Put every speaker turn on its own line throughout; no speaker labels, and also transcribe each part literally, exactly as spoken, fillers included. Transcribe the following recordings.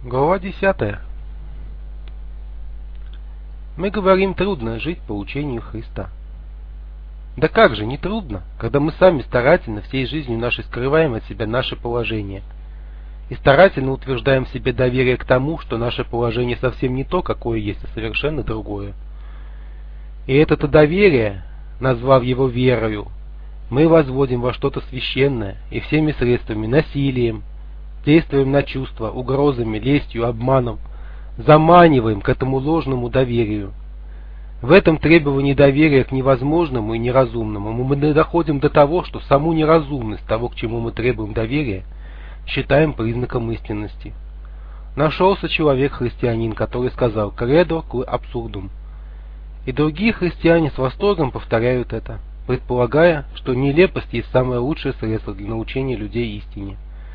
Глава десятая. Мы говорим, трудно жить по учению Христа. Да как же, не трудно, когда мы сами старательно всей жизнью нашей скрываем от себя наше положение и старательно утверждаем в себе доверие к тому, что наше положение совсем не то, какое есть, а совершенно другое. И это-то доверие, назвав его верою, мы возводим во что-то священное и всеми средствами, насилием, действуем на чувства, угрозами, лестью, обманом, заманиваем к этому ложному доверию. В этом требовании доверия к невозможному и неразумному мы доходим до того, что саму неразумность того, к чему мы требуем доверия, считаем признаком истинности. Нашелся человек-христианин, который сказал «кредо к абсурдум». И другие христиане с восторгом повторяют это, предполагая, что нелепость есть самое лучшее средство для научения людей истине.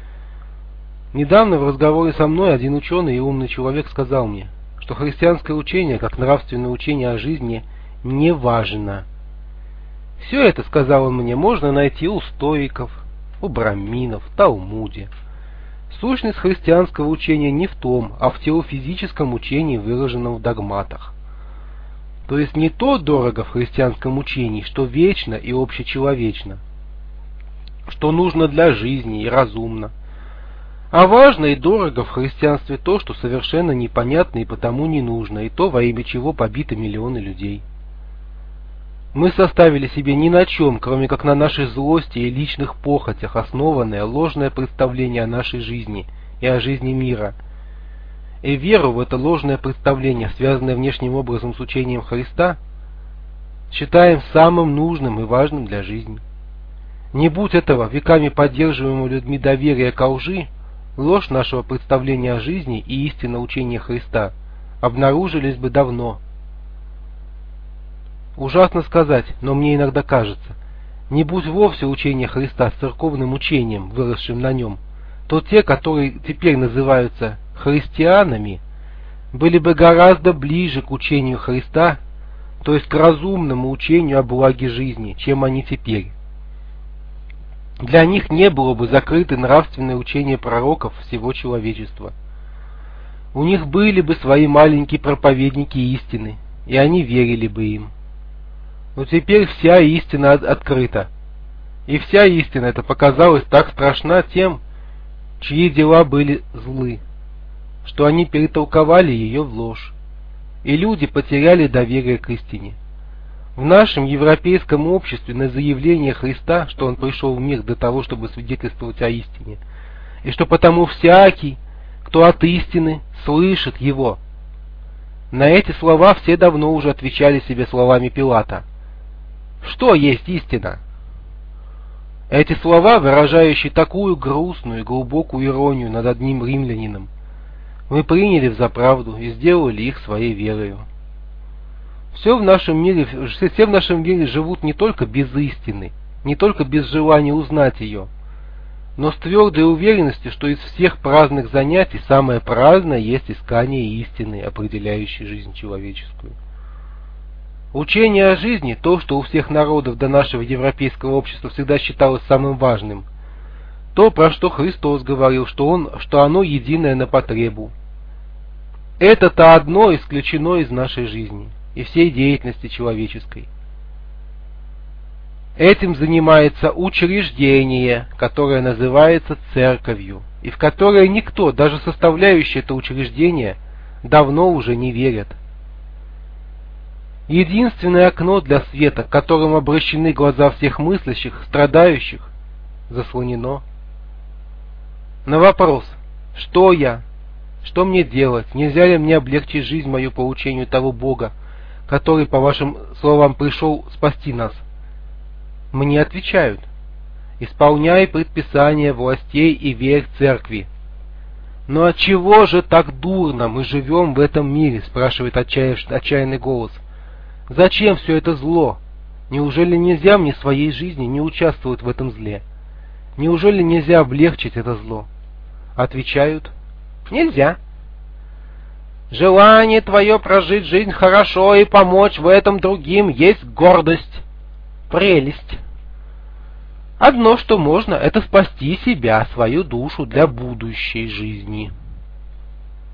Недавно в разговоре со мной один ученый и умный человек сказал мне, что христианское учение, как нравственное учение о жизни, не важно. Все это, сказал он мне, можно найти у стоиков, у браминов, в Талмуде. Сущность христианского учения не в том, а в теофизическом учении, выраженном в догматах. То есть не то дорого в христианском учении, что вечно и общечеловечно, что нужно для жизни и разумно. А важно и дорого в христианстве то, что совершенно непонятно и потому не нужно, и то, во имя чего побиты миллионы людей. Мы составили себе ни на чем, кроме как на нашей злости и личных похотях, основанное ложное представление о нашей жизни и о жизни мира. И веру в это ложное представление, связанное внешним образом с учением Христа, считаем самым нужным и важным для жизни. Не будь этого веками поддерживаемого людьми доверия ко лжи, ложь нашего представления о жизни и истинное учение Христа обнаружились бы давно. Ужасно сказать, но мне иногда кажется, не будь вовсе учение Христа с церковным учением, выросшим на нем, то те, которые теперь называются христианами, были бы гораздо ближе к учению Христа, то есть к разумному учению о благе жизни, чем они теперь. Для них не было бы закрыто нравственное учение пророков всего человечества. У них были бы свои маленькие проповедники истины, и они верили бы им. Но теперь вся истина открыта. И вся истина эта показалась так страшна тем, чьи дела были злы, что они перетолковали ее в ложь, и люди потеряли доверие к истине. В нашем европейском обществе на заявление Христа, что Он пришел в мир для того, чтобы свидетельствовать о истине, и что потому всякий, кто от истины, слышит Его. На эти слова все давно уже отвечали себе словами Пилата. Что есть истина? Эти слова, выражающие такую грустную и глубокую иронию над одним римлянином, мы приняли за правду и сделали их своей верою. Все в нашем мире, все в нашем мире живут не только без истины, не только без желания узнать ее, но с твердой уверенностью, что из всех праздных занятий самое праздное есть искание истины, определяющей жизнь человеческую. Учение о жизни, то, что у всех народов до нашего европейского общества всегда считалось самым важным, то, про что Христос говорил, что, он, что оно единое на потребу. Это-то одно исключено из нашей жизни и всей деятельности человеческой. Этим занимается учреждение, которое называется церковью, и в которое никто, даже составляющий это учреждение, давно уже не верит. Единственное окно для света, к которому обращены глаза всех мыслящих, страдающих, заслонено. На вопрос «Что я? Что мне делать? Нельзя ли мне облегчить жизнь мою по учению того Бога, который, по вашим словам, пришел спасти нас?» Мне отвечают: «Исполняй предписания властей и верь церкви». «Но отчего же так дурно мы живем в этом мире?» — спрашивает отчаянный голос. «Зачем все это зло? Неужели нельзя мне своей жизни не участвовать в этом зле? Неужели нельзя облегчить это зло?» Отвечают: «Нельзя. Желание твое прожить жизнь хорошо и помочь в этом другим есть гордость, прелесть. Одно, что можно, это спасти себя, свою душу для будущей жизни».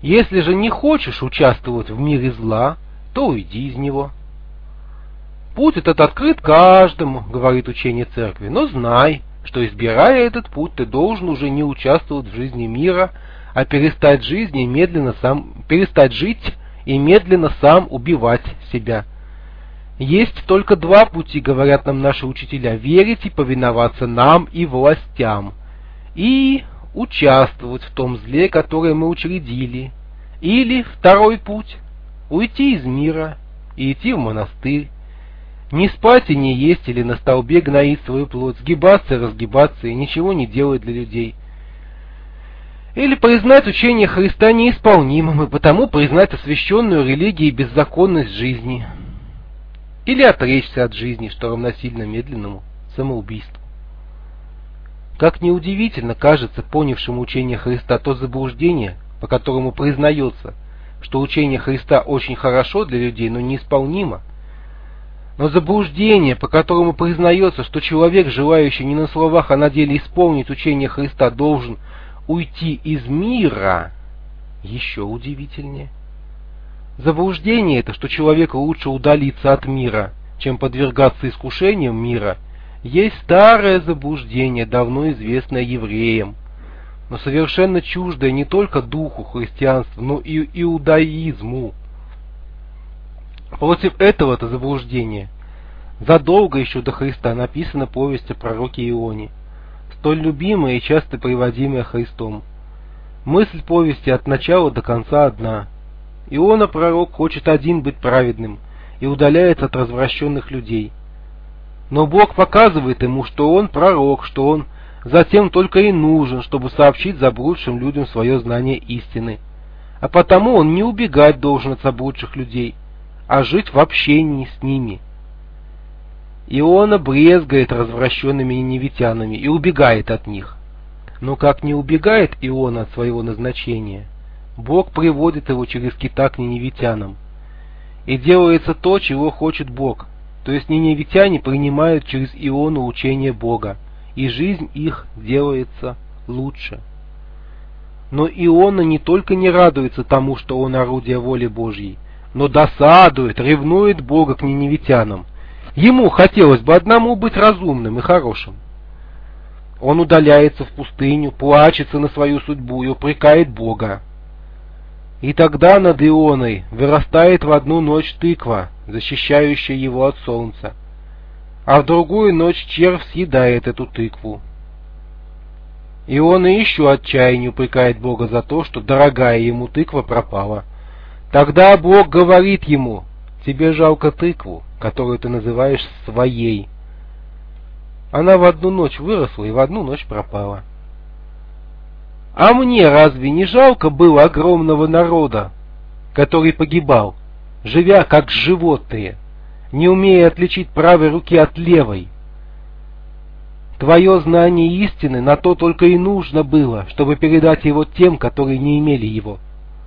Если же не хочешь участвовать в мире зла, то уйди из него. Путь этот открыт каждому, говорит учение церкви, но знай, что, избирая этот путь, ты должен уже не участвовать в жизни мира, а перестать жить и медленно сам, перестать жить и медленно сам убивать себя. Есть только два пути, говорят нам наши учителя, верить и повиноваться нам и властям, и участвовать в том зле, которое мы учредили. Или второй путь — уйти из мира и идти в монастырь, не спать и не есть, или на столбе гноить свою плоть, сгибаться и разгибаться, и ничего не делать для людей. Или признать учение Христа неисполнимым, и потому признать освященную религией беззаконность жизни. Или отречься от жизни, что равносильно медленному самоубийству. Как неудивительно кажется понявшему учение Христа то заблуждение, по которому признается, что учение Христа очень хорошо для людей, но неисполнимо, но заблуждение, по которому признается, что человек, желающий не на словах, а на деле исполнить учение Христа, должен уйти из мира, еще удивительнее. Заблуждение это, что человеку лучше удалиться от мира, чем подвергаться искушениям мира, есть старое заблуждение, давно известное евреям, но совершенно чуждое не только духу христианства, но и иудаизму. Против этого-то заблуждения задолго еще до Христа написана повесть о пророке Ионе, столь любимая и часто приводимая Христом. Мысль повести от начала до конца одна. Иона, пророк, хочет один быть праведным и удаляется от развращенных людей. Но Бог показывает ему, что он пророк, что он затем только и нужен, чтобы сообщить заблудшим людям свое знание истины. А потому он не убегать должен от заблудших людей, а жить в общении с ними. Иона брезгает развращенными ниневитянами и убегает от них. Но как не убегает Иона от своего назначения, Бог приводит его через кита к ниневитянам. И делается то, чего хочет Бог, то есть ниневитяне принимают через Иону учение Бога, и жизнь их делается лучше. Но Иона не только не радуется тому, что он орудие воли Божьей, но досадует, ревнует Бога к ниневитянам. Ему хотелось бы одному быть разумным и хорошим. Он удаляется в пустыню, плачется на свою судьбу и упрекает Бога. И тогда над Ионой вырастает в одну ночь тыква, защищающая его от солнца, а в другую ночь червь съедает эту тыкву. Иона еще отчаяние упрекает Бога за то, что дорогая ему тыква пропала. Тогда Бог говорит ему: тебе жалко тыкву, которую ты называешь своей. Она в одну ночь выросла и в одну ночь пропала. А мне разве не жалко было огромного народа, который погибал, живя как животные, не умея отличить правой руки от левой? Твое знание истины на то только и нужно было, чтобы передать его тем, которые не имели его.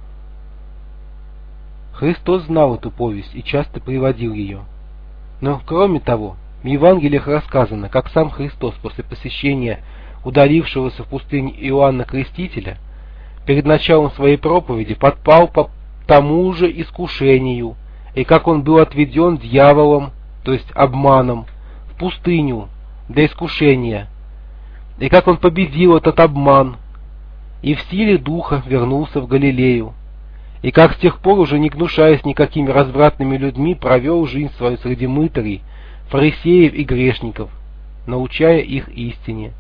Христос знал эту повесть и часто приводил ее. Но, кроме того, в Евангелиях рассказано, как сам Христос после посещения удалившегося в пустыню Иоанна Крестителя перед началом своей проповеди подпал по тому же искушению, и как он был отведен дьяволом, то есть обманом, в пустыню для искушения, и как он победил этот обман, и в силе духа вернулся в Галилею, и как с тех пор, уже не гнушаясь никакими развратными людьми, провел жизнь свою среди мытарей, фарисеев и грешников, научая их истине.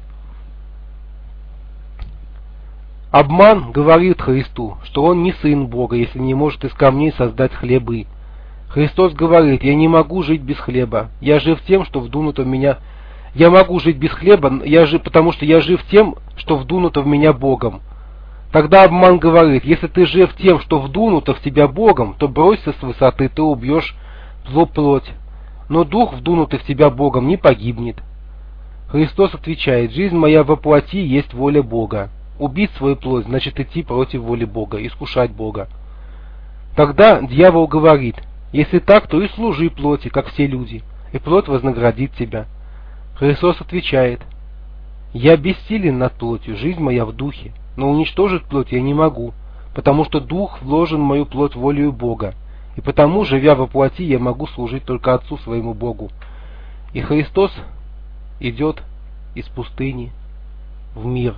Обман говорит Христу, что он не сын Бога, если не может из камней создать хлебы. Христос говорит: я не могу жить без хлеба, я жив тем, что вдунуто в меня. Я могу жить без хлеба, я жив, потому что я жив тем, что вдунуто в меня Богом. Тогда обман говорит: если ты жив тем, что вдунуто в тебя Богом, то бросься с высоты, ты убьешь зло плоть. Но дух, вдунутый в тебя Богом, не погибнет. Христос отвечает: жизнь моя во плоти есть воля Бога. Убить свою плоть значит идти против воли Бога, искушать Бога. Тогда дьявол говорит: если так, то и служи плоти, как все люди, и плоть вознаградит тебя. Христос отвечает: я бессилен над плотью, жизнь моя в духе, но уничтожить плоть я не могу, потому что Дух вложен в мою плоть волею Бога, и потому, живя во плоти, я могу служить только Отцу своему Богу. И Христос идет из пустыни в мир.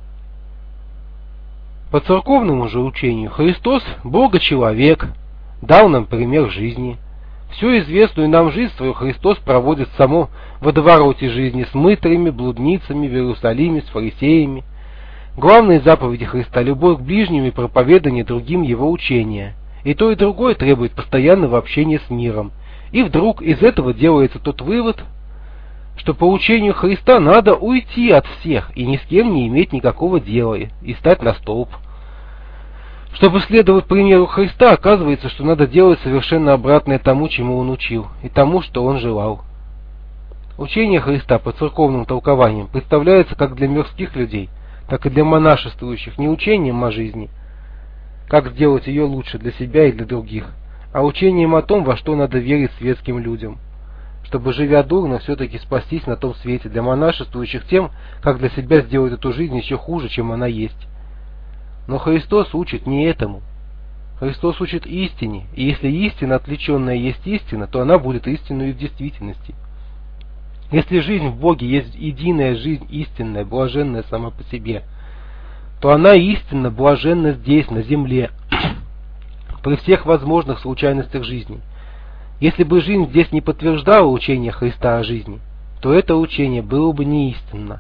По церковному же учению Христос, Бога-человек, дал нам пример жизни. Всю известную нам жизнь свою Христос проводит в самом водовороте жизни с мытарями, блудницами в Иерусалиме, с фарисеями. Главные заповеди Христа — любовь к ближним и проповедание другим Его учения. И то, и другое требует постоянного общения с миром. И вдруг из этого делается тот вывод, что по учению Христа надо уйти от всех и ни с кем не иметь никакого дела, и стать на столб. Чтобы следовать примеру Христа, оказывается, что надо делать совершенно обратное тому, чему Он учил, и тому, что Он желал. Учение Христа по церковным толкованиям представляется как для мирских людей, так и для монашествующих не учением о жизни, как сделать ее лучше для себя и для других, а учением о том, во что надо верить светским людям, чтобы, живя дурно, все-таки спастись на том свете, для монашествующих тем, как для себя сделать эту жизнь еще хуже, чем она есть. Но Христос учит не этому. Христос учит истине, и если истина отвлеченная есть истина, то она будет истинной и в действительности. Если жизнь в Боге есть единая жизнь истинная, блаженная сама по себе, то она истинно блаженна здесь, на земле, при всех возможных случайностях жизни. Если бы жизнь здесь не подтверждала учение Христа о жизни, то это учение было бы не истинно.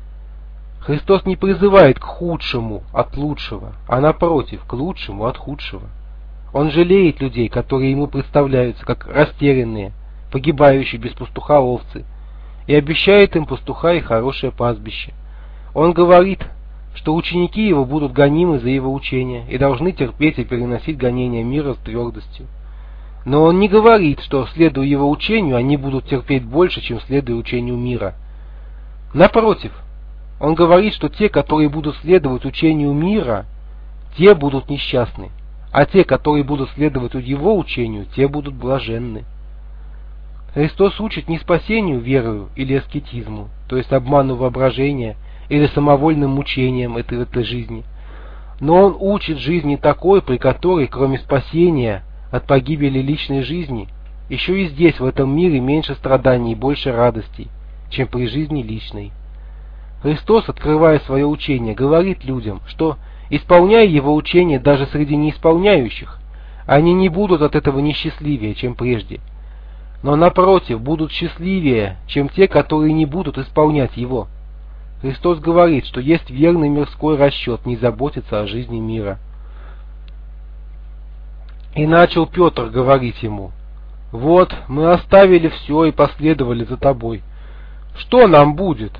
Христос не призывает к худшему от лучшего, а напротив, к лучшему от худшего. Он жалеет людей, которые ему представляются как растерянные, погибающие без пастуха овцы, и обещает им пастуха и хорошее пастбище. Он говорит, что ученики его будут гонимы за его учение и должны терпеть и переносить гонения мира с твердостью. Но он не говорит, что, следуя его учению, они будут терпеть больше, чем следуя учению мира. Напротив, он говорит, что те, которые будут следовать учению мира, те будут несчастны, а те, которые будут следовать его учению, те будут блаженны. Христос учит не спасению верою или аскетизму, то есть обману воображения или самовольным мучением этой, этой жизни, но Он учит жизни такой, при которой, кроме спасения от погибели личной жизни, еще и здесь, в этом мире, меньше страданий и больше радостей, чем при жизни личной. Христос, открывая свое учение, говорит людям, что, исполняя Его учение даже среди неисполняющих, они не будут от этого несчастливее, чем прежде, но, напротив, будут счастливее, чем те, которые не будут исполнять Его. Христос говорит, что есть верный мирской расчет не заботиться о жизни мира. И начал Петр говорить ему: «Вот, мы оставили все и последовали за тобой. Что нам будет?»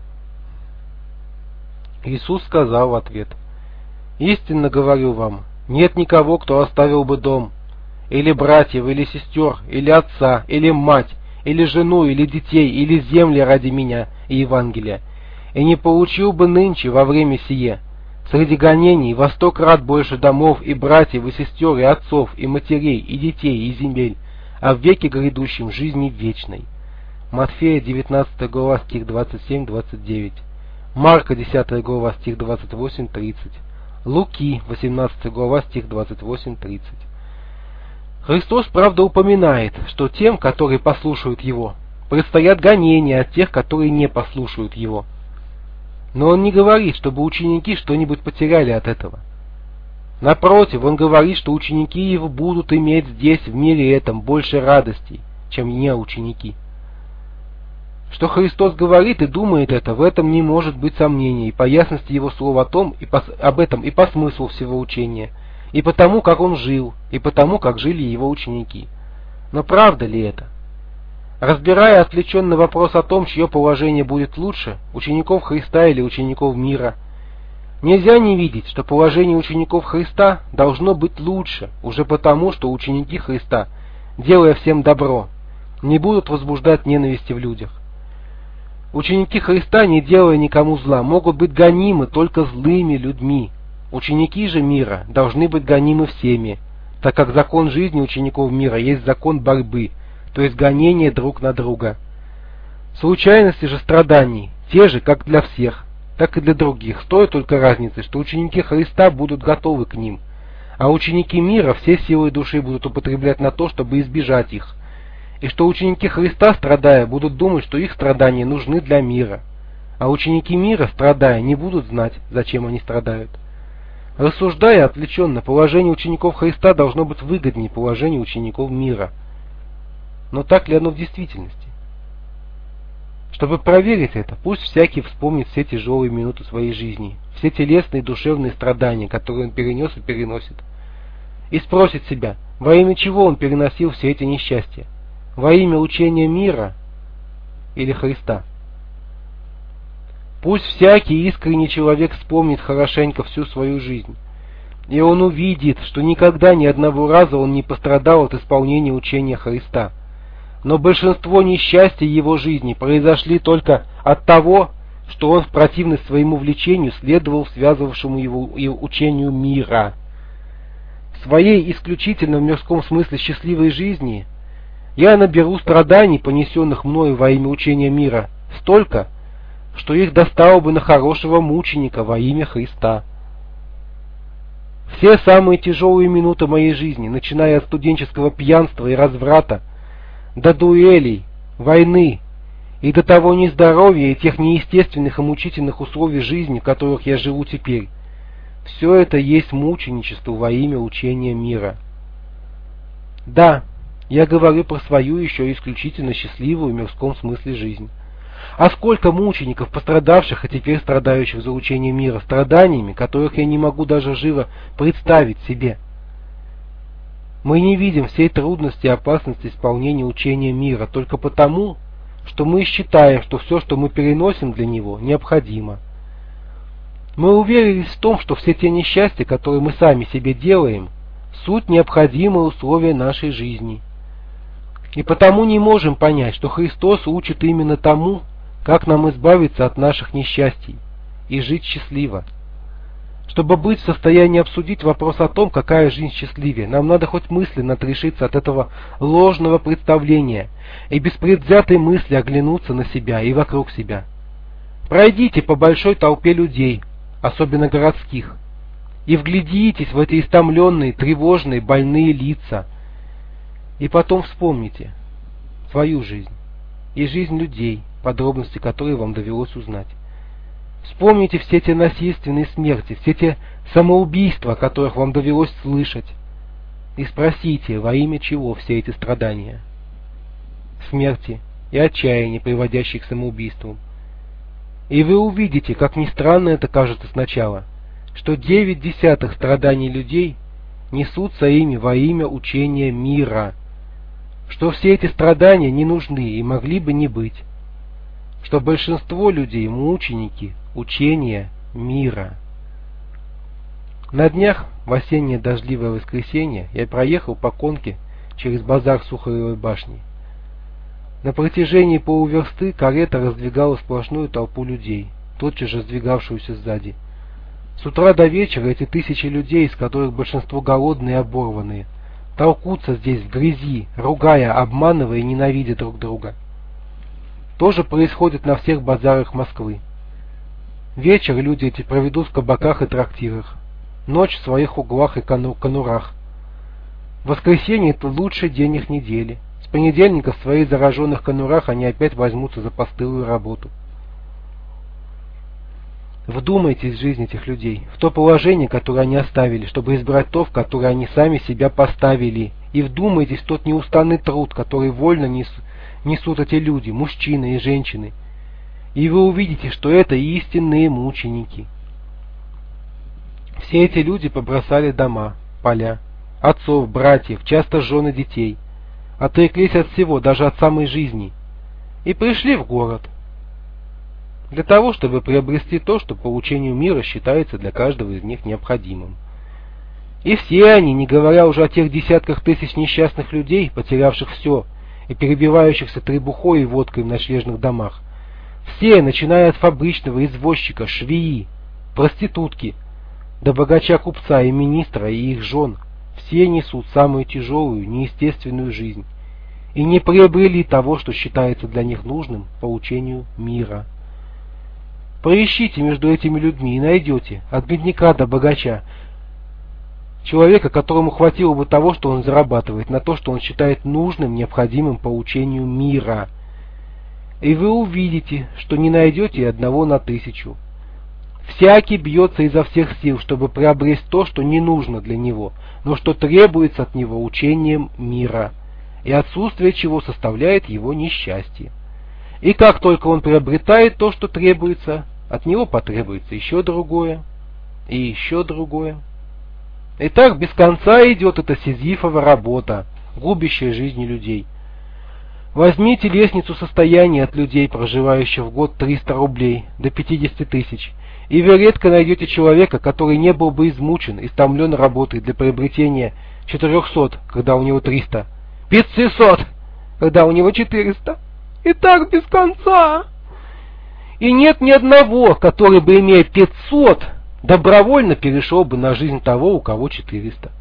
Иисус сказал в ответ: «Истинно говорю вам, нет никого, кто оставил бы дом, или братьев, или сестер, или отца, или мать, или жену, или детей, или земли ради меня и Евангелия, и не получил бы нынче во время сие среди гонений во сто крат больше домов, и братьев, и сестер, и отцов, и матерей, и детей, и земель, а в веке грядущем жизни вечной». Матфея девятнадцатая глава, стих двадцать семь двадцать девять. Марка десятая глава, стих двадцать восемь тридцать. Луки восемнадцатая глава, стих двадцать восемь тридцать. Христос, правда, упоминает, что тем, которые послушают Его, предстоят гонения от тех, которые не послушают Его. Но Он не говорит, чтобы ученики что-нибудь потеряли от этого. Напротив, Он говорит, что ученики Его будут иметь здесь, в мире этом, больше радостей, чем не ученики. Что Христос говорит и думает это, в этом не может быть сомнений, и по ясности Его слов о том, и по, об этом, и по смыслу всего учения, и по тому, как Он жил, и по тому, как жили Его ученики. Но правда ли это? Разбирая отвлеченный вопрос о том, чье положение будет лучше, учеников Христа или учеников мира, нельзя не видеть, что положение учеников Христа должно быть лучше, уже потому, что ученики Христа, делая всем добро, не будут возбуждать ненависти в людях. Ученики Христа, не делая никому зла, могут быть гонимы только злыми людьми. Ученики же мира должны быть гонимы всеми, так как закон жизни учеников мира есть закон борьбы, то есть гонение друг на друга. Случайности же страданий те же, как для всех, так и для других, с той только разницей, что ученики Христа будут готовы к ним, а ученики мира все силы души будут употреблять на то, чтобы избежать их, и что ученики Христа, страдая, будут думать, что их страдания нужны для мира, а ученики мира, страдая, не будут знать, зачем они страдают. Рассуждая отвлеченно, положение учеников Христа должно быть выгоднее положения учеников мира. Но так ли оно в действительности? Чтобы проверить это, пусть всякий вспомнит все тяжелые минуты своей жизни, все телесные и душевные страдания, которые он перенес и переносит, и спросит себя, во имя чего он переносил все эти несчастья, во имя учения мира или Христа. Пусть всякий искренний человек вспомнит хорошенько всю свою жизнь, и он увидит, что никогда ни одного раза он не пострадал от исполнения учения Христа. Но большинство несчастий его жизни произошли только от того, что он в противность своему влечению следовал связывавшему его учению мира. В своей исключительно в мирском смысле счастливой жизни я наберу страданий, понесенных мною во имя учения мира, столько, что их достало бы на хорошего мученика во имя Христа. Все самые тяжелые минуты моей жизни, начиная от студенческого пьянства и разврата, до дуэлей, войны и до того нездоровья и тех неестественных и мучительных условий жизни, в которых я живу теперь, все это есть мученичество во имя учения мира. Да, я говорю про свою еще исключительно счастливую в мирском смысле жизнь. А сколько мучеников, пострадавших и теперь страдающих за учение мира, страданиями, которых я не могу даже живо представить себе. Мы не видим всей трудности и опасности исполнения учения мира только потому, что мы считаем, что все, что мы переносим для него, необходимо. Мы уверились в том, что все те несчастья, которые мы сами себе делаем, суть необходимые условия нашей жизни. И потому не можем понять, что Христос учит именно тому, как нам избавиться от наших несчастий и жить счастливо. Чтобы быть в состоянии обсудить вопрос о том, какая жизнь счастливее, нам надо хоть мысленно отрешиться от этого ложного представления и без предвзятой мысли оглянуться на себя и вокруг себя. Пройдите по большой толпе людей, особенно городских, и вглядитесь в эти истомленные, тревожные, больные лица, и потом вспомните свою жизнь и жизнь людей, подробности которой вам довелось узнать. Вспомните все те насильственные смерти, все те самоубийства, о которых вам довелось слышать, и спросите, во имя чего все эти страдания, смерти и отчаяния, приводящие к самоубийству. И вы увидите, как ни странно это кажется сначала, что девять десятых страданий людей несутся ими во имя учения мира, что все эти страдания не нужны и могли бы не быть, что большинство людей мученики учения мира. На днях, в осеннее дождливое воскресенье, я проехал по конке через базар Сухаревой башни. На протяжении полуверсты карета раздвигала сплошную толпу людей, тотчас же сдвигавшуюся сзади. С утра до вечера эти тысячи людей, из которых большинство голодные и оборванные, толкутся здесь в грязи, ругая, обманывая и ненавидя друг друга. То же происходит на всех базарах Москвы. Вечер люди эти проведут в кабаках и трактирах, ночь в своих углах и кону конурах. Воскресенье — это лучший день их недели. С понедельника в своих зараженных конурах они опять возьмутся за постылую работу. Вдумайтесь в жизнь этих людей, в то положение, которое они оставили, чтобы избрать то, в которое они сами себя поставили, и вдумайтесь в тот неустанный труд, который вольно нес, несут эти люди, мужчины и женщины, и вы увидите, что это истинные мученики. Все эти люди побросали дома, поля, отцов, братьев, часто жен и детей, отреклись от всего, даже от самой жизни, и пришли в город для того, чтобы приобрести то, что по учению мира считается для каждого из них необходимым. И все они, не говоря уже о тех десятках тысяч несчастных людей, потерявших все и перебивающихся требухой и водкой в ночлежных домах, все, начиная от фабричного, извозчика, швеи, проститутки, до богача-купца и министра и их жен, все несут самую тяжелую, неестественную жизнь и не приобрели того, что считается для них нужным по учению мира. Поищите между этими людьми и найдете, от бедняка до богача, Человека, которому хватило бы того, что он зарабатывает, на то, что он считает нужным, необходимым по учению мира. И вы увидите, что не найдете и одного на тысячу. Всякий бьется изо всех сил, чтобы приобрести то, что не нужно для него, но что требуется от него учением мира, и отсутствие чего составляет его несчастье. И как только он приобретает то, что требуется, от него потребуется еще другое, и еще другое. И так без конца идет эта сизифова работа, губящая жизни людей. Возьмите лестницу состояния от людей, проживающих в год триста рублей до пятидесяти тысяч, и вы редко найдете человека, который не был бы измучен, истомлен работой для приобретения четырехсот, когда у него триста, пятисот, когда у него четыреста, и так без конца. И нет ни одного, который бы, имея пятьсот, добровольно перешел бы на жизнь того, у кого четыреста.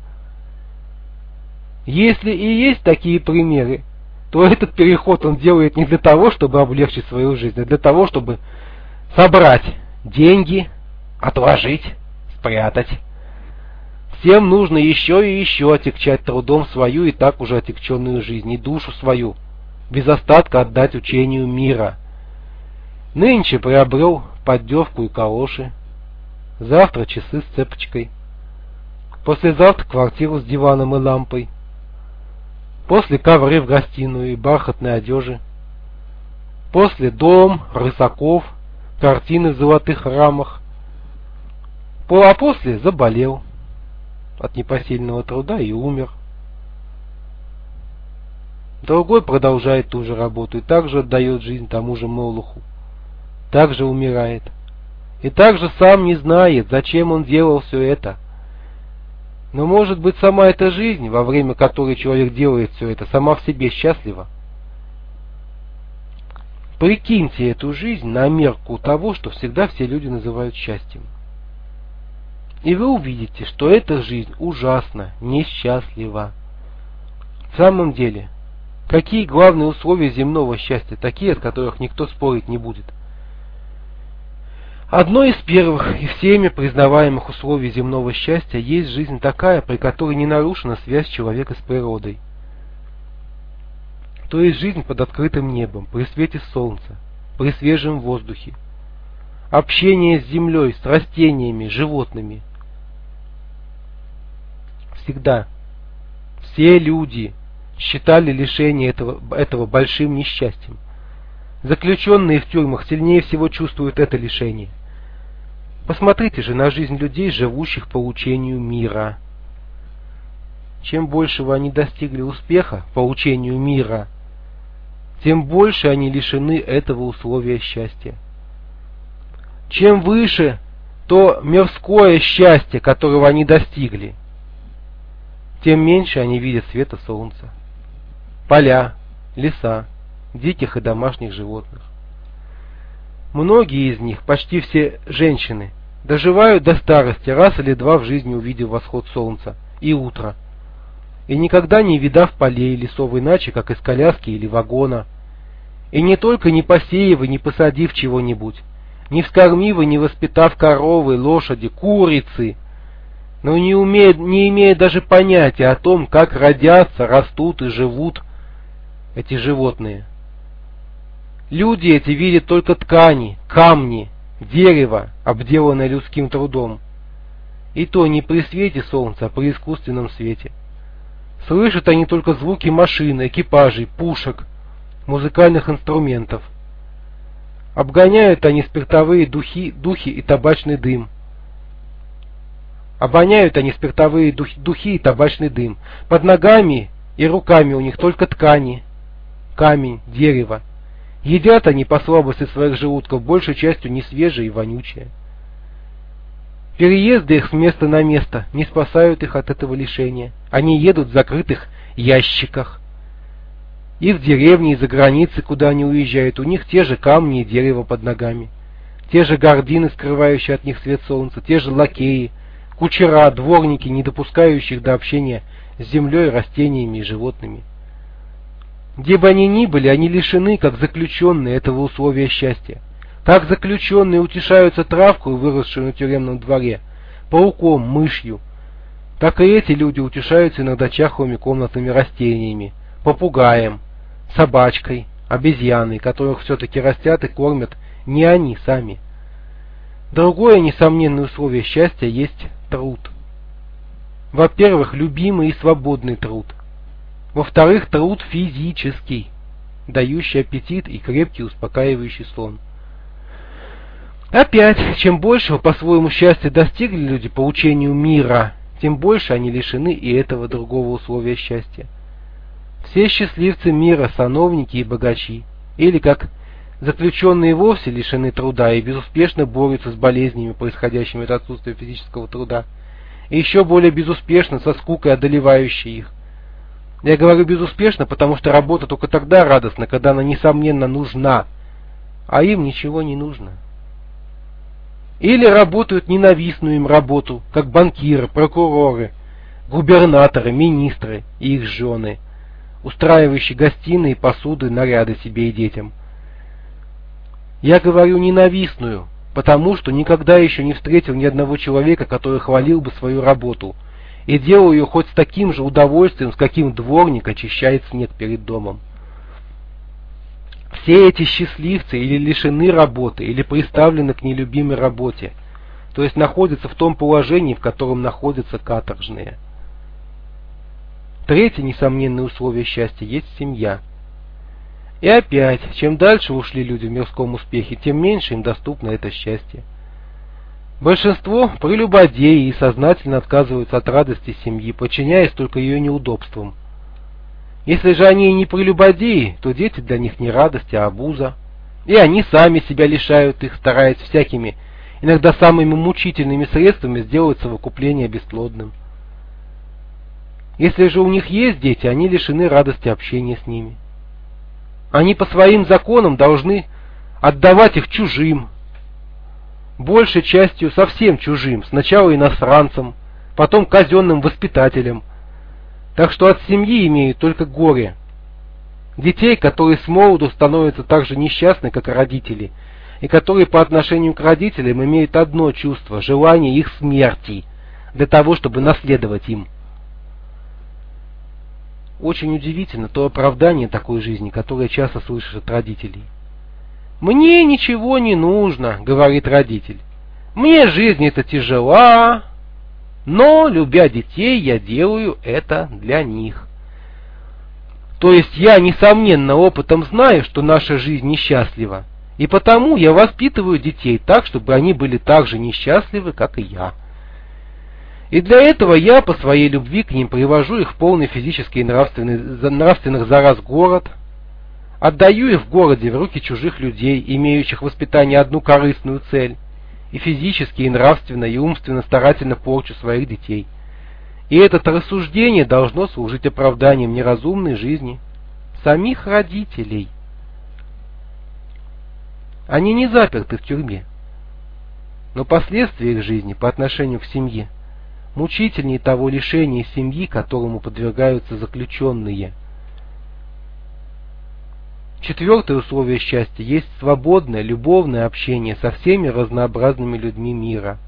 Если и есть такие примеры, то этот переход он делает не для того, чтобы облегчить свою жизнь, а для того, чтобы собрать деньги, отложить, спрятать. Всем нужно еще и еще отягчать трудом свою и так уже отягченную жизнь, и душу свою, без остатка отдать учению мира. Нынче приобрел поддевку и калоши, завтра часы с цепочкой, послезавтра квартиру с диваном и лампой, после ковры в гостиную и бархатной одежи, после дом, рысаков, картины в золотых рамах, а после заболел от непосильного труда и умер. Другой продолжает ту же работу и также отдает жизнь тому же молоху, также умирает. И также сам не знает, зачем он делал все это. Но может быть сама эта жизнь, во время которой человек делает все это, сама в себе счастлива. Прикиньте эту жизнь на мерку того, что всегда все люди называют счастьем. И вы увидите, что эта жизнь ужасно несчастлива. В самом деле, какие главные условия земного счастья, такие, от которых никто спорить не будет? Одно из первых и всеми признаваемых условий земного счастья есть жизнь такая, при которой не нарушена связь человека с природой. То есть жизнь под открытым небом, при свете солнца, при свежем воздухе. Общение с землей, с растениями, животными. Всегда все люди считали лишение этого, этого большим несчастьем. Заключенные в тюрьмах сильнее всего чувствуют это лишение. Посмотрите же на жизнь людей, живущих по учению мира. Чем большего они достигли успеха по учению мира, тем больше они лишены этого условия счастья. Чем выше то мирское счастье, которого они достигли, тем меньше они видят света солнца, поля, леса, диких и домашних животных. Многие из них, почти все женщины, доживают до старости, раз или два в жизни увидев восход солнца и утро, и никогда не видав полей и лесов иначе, как из коляски или вагона, и не только не посеяв и не посадив чего-нибудь, не вскормив и не воспитав коровы, лошади, курицы, но не, умея, не имея даже понятия о том, как родятся, растут и живут эти животные. Люди эти видят только ткани, камни, дерево, обделанное людским трудом. И то не при свете солнца, а при искусственном свете. Слышат они только звуки машин, экипажей, пушек, музыкальных инструментов. Обгоняют они спиртовые духи, духи и табачный дым. Обоняют они спиртовые духи, духи и табачный дым. Под ногами и руками у них только ткани, камень, дерево. Едят они по слабости своих желудков большей частью не свежее и вонючее. Переезды их с места на место не спасают их от этого лишения. Они едут в закрытых ящиках. И в деревне, и за границей, куда они уезжают, у них те же камни и дерево под ногами. Те же гардины, скрывающие от них свет солнца, те же лакеи, кучера, дворники, не допускающих до общения с землей, растениями и животными. Где бы они ни были, они лишены, как заключенные, этого условия счастья. Как заключенные утешаются травкой, выросшей на тюремном дворе, пауком, мышью, так и эти люди утешаются иногда чахлыми комнатными растениями, попугаем, собачкой, обезьяной, которых все-таки растят и кормят не они сами. Другое несомненное условие счастья есть труд. Во-первых, любимый и свободный труд. Во-вторых, труд физический, дающий аппетит и крепкий успокаивающий сон. Опять, чем большего по-своему счастья достигли люди по учению мира, тем больше они лишены и этого другого условия счастья. Все счастливцы мира, сановники и богачи, или как заключенные вовсе лишены труда и безуспешно борются с болезнями, происходящими от отсутствия физического труда, и еще более безуспешно со скукой, одолевающей их. Я говорю безуспешно, потому что работа только тогда радостна, когда она несомненно нужна, а им ничего не нужно. Или работают ненавистную им работу, как банкиры, прокуроры, губернаторы, министры и их жены, устраивающие гостиные, посуды, наряды себе и детям. Я говорю ненавистную, потому что никогда еще не встретил ни одного человека, который хвалил бы свою работу и делал ее хоть с таким же удовольствием, с каким дворник очищает снег перед домом. Все эти счастливцы или лишены работы, или приставлены к нелюбимой работе, то есть находятся в том положении, в котором находятся каторжные. Третье несомненное условие счастья есть семья. И опять, чем дальше ушли люди в мирском успехе, тем меньше им доступно это счастье. Большинство прелюбодеи и сознательно отказываются от радости семьи, подчиняясь только ее неудобствам. Если же они и не прелюбодеи, то дети для них не радость, а обуза. И они сами себя лишают их, стараясь всякими, иногда самыми мучительными средствами сделать совокупление бесплодным. Если же у них есть дети, они лишены радости общения с ними. Они по своим законам должны отдавать их чужим, большей частью совсем чужим, сначала иностранцам, потом казенным воспитателям. Так что от семьи имеют только горе. Детей, которые с молоду становятся так же несчастны, как и родители, и которые по отношению к родителям имеют одно чувство – желание их смерти, для того, чтобы наследовать им. Очень удивительно то оправдание такой жизни, которое часто слышишь от родителей. «Мне ничего не нужно», — говорит родитель. «Мне жизнь эта тяжела, но, любя детей, я делаю это для них». То есть я, несомненно, опытом знаю, что наша жизнь несчастлива, и потому я воспитываю детей так, чтобы они были так же несчастливы, как и я. И для этого я по своей любви к ним привожу их в полный физический и нравственный, нравственных зараз город, отдаю их в городе в руки чужих людей, имеющих в воспитании одну корыстную цель, и физически, и нравственно, и умственно старательно порчу своих детей. И это рассуждение должно служить оправданием неразумной жизни самих родителей. Они не заперты в тюрьме, но последствия их жизни по отношению к семье мучительнее того лишения семьи, которому подвергаются заключенные. Четвертое условие счастья есть свободное, любовное общение со всеми разнообразными людьми мира.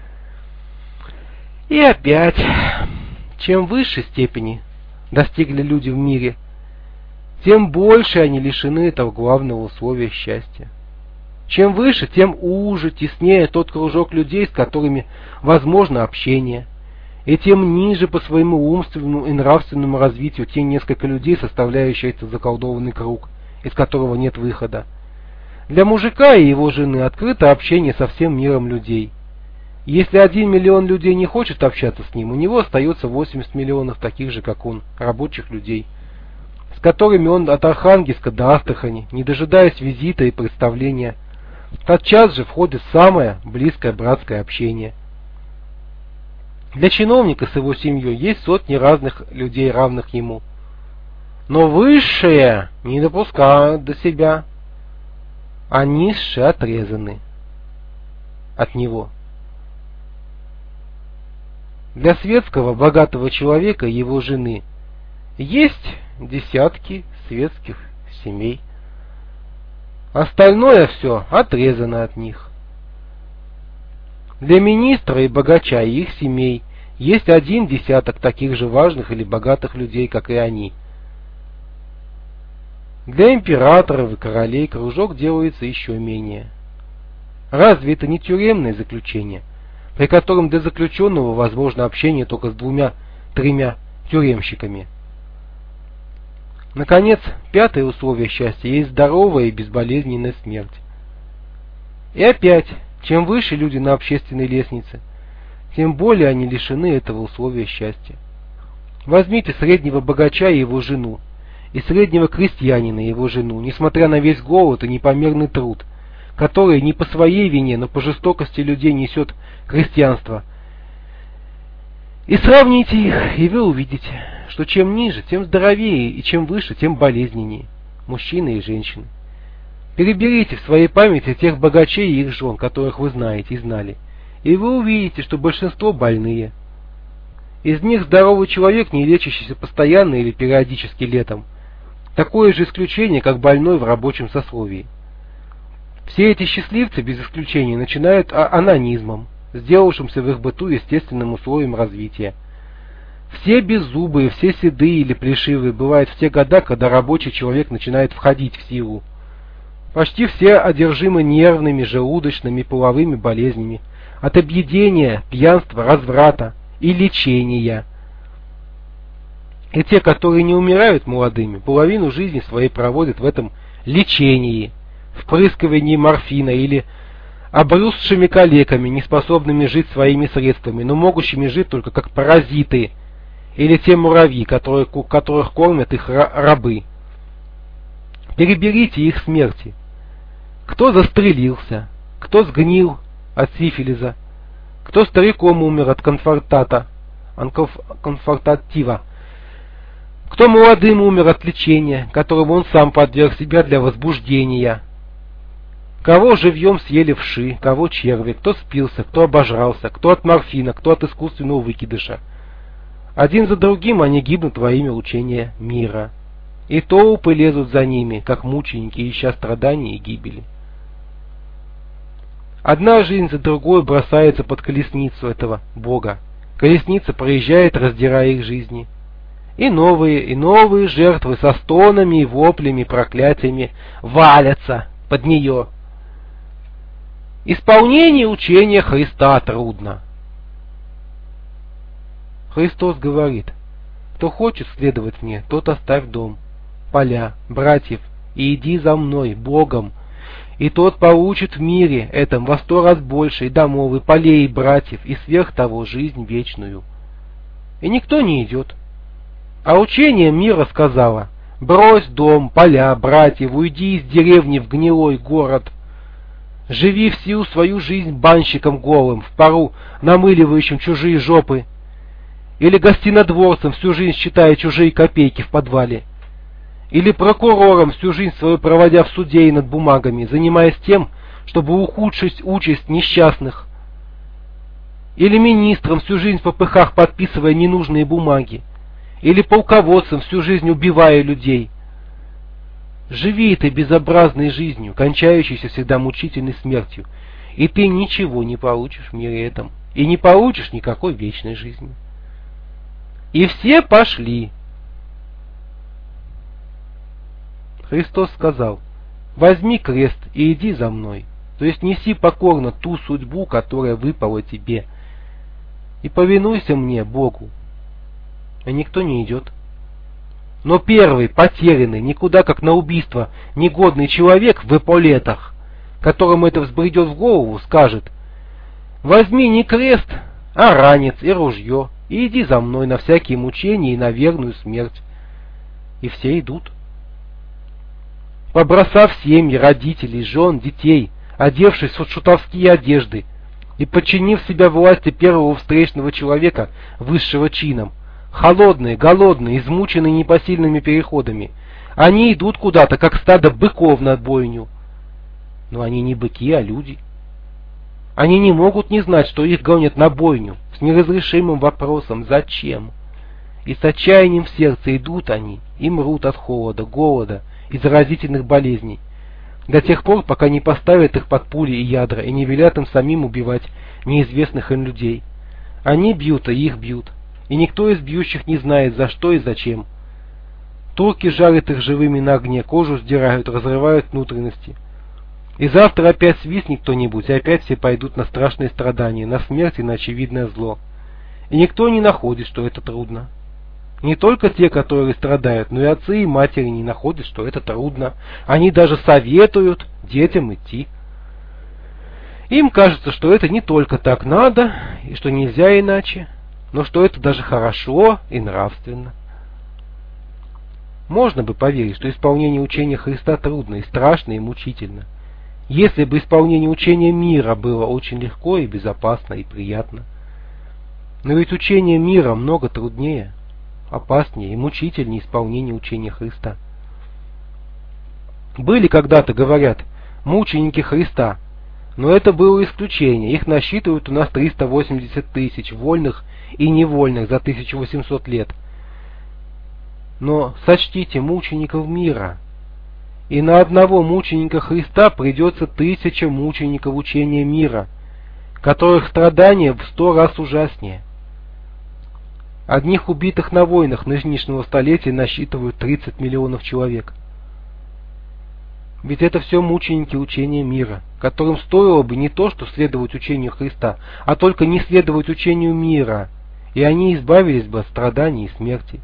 И опять, чем высшей степени достигли люди в мире, тем больше они лишены этого главного условия счастья. Чем выше, тем уже, теснее тот кружок людей, с которыми возможно общение, и тем ниже по своему умственному и нравственному развитию те несколько людей, составляющие этот заколдованный круг, из которого нет выхода. Для мужика и его жены открыто общение со всем миром людей. Если один миллион людей не хочет общаться с ним, у него остается восемьдесят миллионов таких же, как он, рабочих людей, с которыми он от Архангельска до Астрахани, не дожидаясь визита и представления, тотчас же входит в самое близкое братское общение. Для чиновника с его семьей есть сотни разных людей, равных ему. Но высшие не допускают до себя, а низшие отрезаны от него. Для светского богатого человека и его жены есть десятки светских семей. Остальное все отрезано от них. Для министра и богача и их семей есть один десяток таких же важных или богатых людей, как и они. Для императоров и королей кружок делается еще менее. Разве это не тюремное заключение, при котором для заключенного возможно общение только с двумя-тремя тюремщиками? Наконец, пятое условие счастья есть здоровая и безболезненная смерть. И опять, чем выше люди на общественной лестнице, тем более они лишены этого условия счастья. Возьмите среднего богача и его жену, и среднего крестьянина и его жену, несмотря на весь голод и непомерный труд, который не по своей вине, но по жестокости людей несет крестьянство. И сравните их, и вы увидите, что чем ниже, тем здоровее, и чем выше, тем болезненнее мужчины и женщины. Переберите в своей памяти тех богачей и их жен, которых вы знаете и знали, и вы увидите, что большинство больные. Из них здоровый человек, не лечащийся постоянно или периодически летом, такое же исключение, как больной в рабочем сословии. Все эти счастливцы, без исключения, начинают анонизмом, сделавшимся в их быту естественным условием развития. Все беззубые, все седые или плешивые бывают в те года, когда рабочий человек начинает входить в силу. Почти все одержимы нервными, желудочными, половыми болезнями, от объедения, пьянства, разврата и лечения. И те, которые не умирают молодыми, половину жизни своей проводят в этом лечении, впрыскивании морфина или обрюзшими калеками, неспособными жить своими средствами, но могущими жить только как паразиты, или те муравьи, которые, которых кормят их рабы. Переберите их смерти. Кто застрелился, кто сгнил от сифилиза, кто стариком умер от конфортата, конфортатива, кто молодым умер от лечения, которым он сам подверг себя для возбуждения, кого живьем съели вши, кого черви, кто спился, кто обожрался, кто от морфина, кто от искусственного выкидыша. Один за другим они гибнут во имя учения мира, и толпы лезут за ними, как мученики, ища страданий и гибели. Одна жизнь за другой бросается под колесницу этого Бога. Колесница проезжает, раздирая их жизни. И новые, и новые жертвы со стонами и воплями, проклятиями валятся под нее. Исполнение учения Христа трудно. Христос говорит: кто хочет следовать мне, тот оставь дом, поля, братьев, и иди за мной, Богом, и тот получит в мире этом во сто раз больше и домов, и полей, и братьев, и сверх того жизнь вечную. И никто не идет. А учение мира сказала: брось дом, поля, братьев, уйди из деревни в гнилой город, живи всю свою жизнь банщиком голым, в пару намыливающим чужие жопы, или гостинодворцем, всю жизнь считая чужие копейки в подвале, или прокурором, всю жизнь свою проводя в суде и над бумагами, занимаясь тем, чтобы ухудшить участь несчастных, или министром, всю жизнь в попыхах подписывая ненужные бумаги, или полководцем, всю жизнь убивая людей. Живи этой безобразной жизнью, кончающейся всегда мучительной смертью, и ты ничего не получишь в мире этом, и не получишь никакой вечной жизни. И все пошли. Христос сказал: возьми крест и иди за мной, то есть неси покорно ту судьбу, которая выпала тебе, и повинуйся мне, Богу. И никто не идет. Но первый, потерянный, никуда как на убийство, негодный человек в эполетах, которому это взбредет в голову, скажет: возьми не крест, а ранец и ружье, и иди за мной на всякие мучения и на верную смерть. И все идут. Побросав семьи, родителей, жен, детей, одевшись в шутовские одежды и подчинив себя власти первого встречного человека высшего чином, холодные, голодные, измученные непосильными переходами, они идут куда-то, как стадо быков на бойню. Но они не быки, а люди. Они не могут не знать, что их гонят на бойню, с неразрешимым вопросом «Зачем?». И с отчаянием в сердце идут они и мрут от холода, голода и заразительных болезней, до тех пор, пока не поставят их под пули и ядра и не велят им самим убивать неизвестных им людей. Они бьют, а их бьют. И никто из бьющих не знает, за что и зачем. Турки жарят их живыми на огне, кожу сдирают, разрывают внутренности. И завтра опять свистнет кто-нибудь, и опять все пойдут на страшные страдания, на смерть и на очевидное зло. И никто не находит, что это трудно. Не только те, которые страдают, но и отцы и матери не находят, что это трудно. Они даже советуют детям идти. Им кажется, что это не только так надо, и что нельзя иначе, но что это даже хорошо и нравственно. Можно бы поверить, что исполнение учения Христа трудно и страшно и мучительно, если бы исполнение учения мира было очень легко и безопасно и приятно. Но ведь учение мира много труднее, опаснее и мучительнее исполнения учения Христа. Были когда-то, говорят, мученики Христа, но это было исключение. Их насчитывают у нас триста восемьдесят тысяч вольных и невольных за тысячу восемьсот лет. Но сочтите мучеников мира, и на одного мученика Христа придется тысяча мучеников учения мира, которых страдания в сто раз ужаснее. Одних убитых на войнах нынешнего столетия насчитывают тридцать миллионов человек. Ведь это все мученики учения мира, которым стоило бы не то, что следовать учению Христа, а только не следовать учению мира, и они избавились бы от страданий и смерти.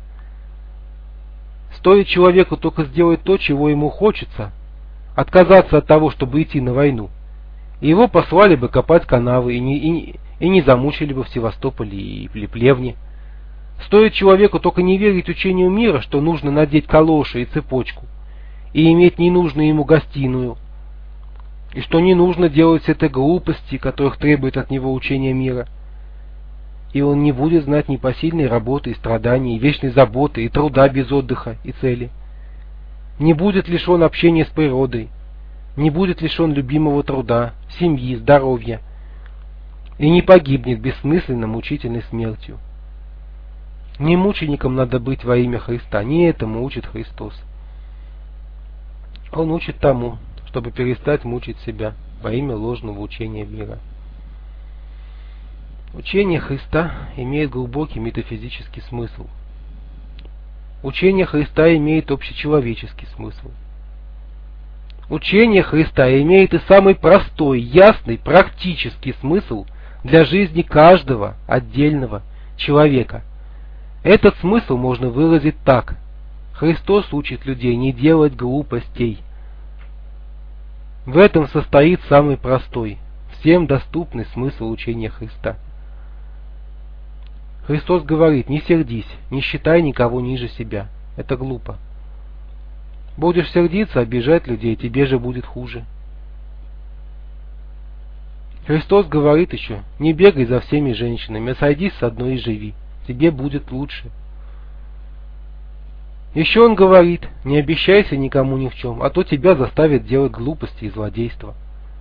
Стоит человеку только сделать то, чего ему хочется, отказаться от того, чтобы идти на войну, и его послали бы копать канавы и не, и, и не замучили бы в Севастополе и Плевне. Стоит человеку только не верить учению мира, что нужно надеть калоши и цепочку, и иметь ненужную ему гостиную, и что не нужно делать этой глупости, которых требует от него учение мира. И он не будет знать непосильной работы и страданий, и вечной заботы, и труда без отдыха и цели. Не будет лишен общения с природой, не будет лишен любимого труда, семьи, здоровья, и не погибнет бессмысленно мучительной смертью. Не мучеником надо быть во имя Христа, не этому учит Христос. Он учит тому, чтобы перестать мучить себя во имя ложного учения мира. Учение Христа имеет глубокий метафизический смысл. Учение Христа имеет общечеловеческий смысл. Учение Христа имеет и самый простой, ясный, практический смысл для жизни каждого отдельного человека. Этот смысл можно выразить так. Христос учит людей не делать глупостей. В этом состоит самый простой, всем доступный смысл учения Христа. Христос говорит: не сердись, не считай никого ниже себя. Это глупо. Будешь сердиться, обижать людей, тебе же будет хуже. Христос говорит еще: не бегай за всеми женщинами, а сойдись с одной и живи. Тебе будет лучше. Еще он говорит: не обещайся никому ни в чем, а то тебя заставят делать глупости и злодейства.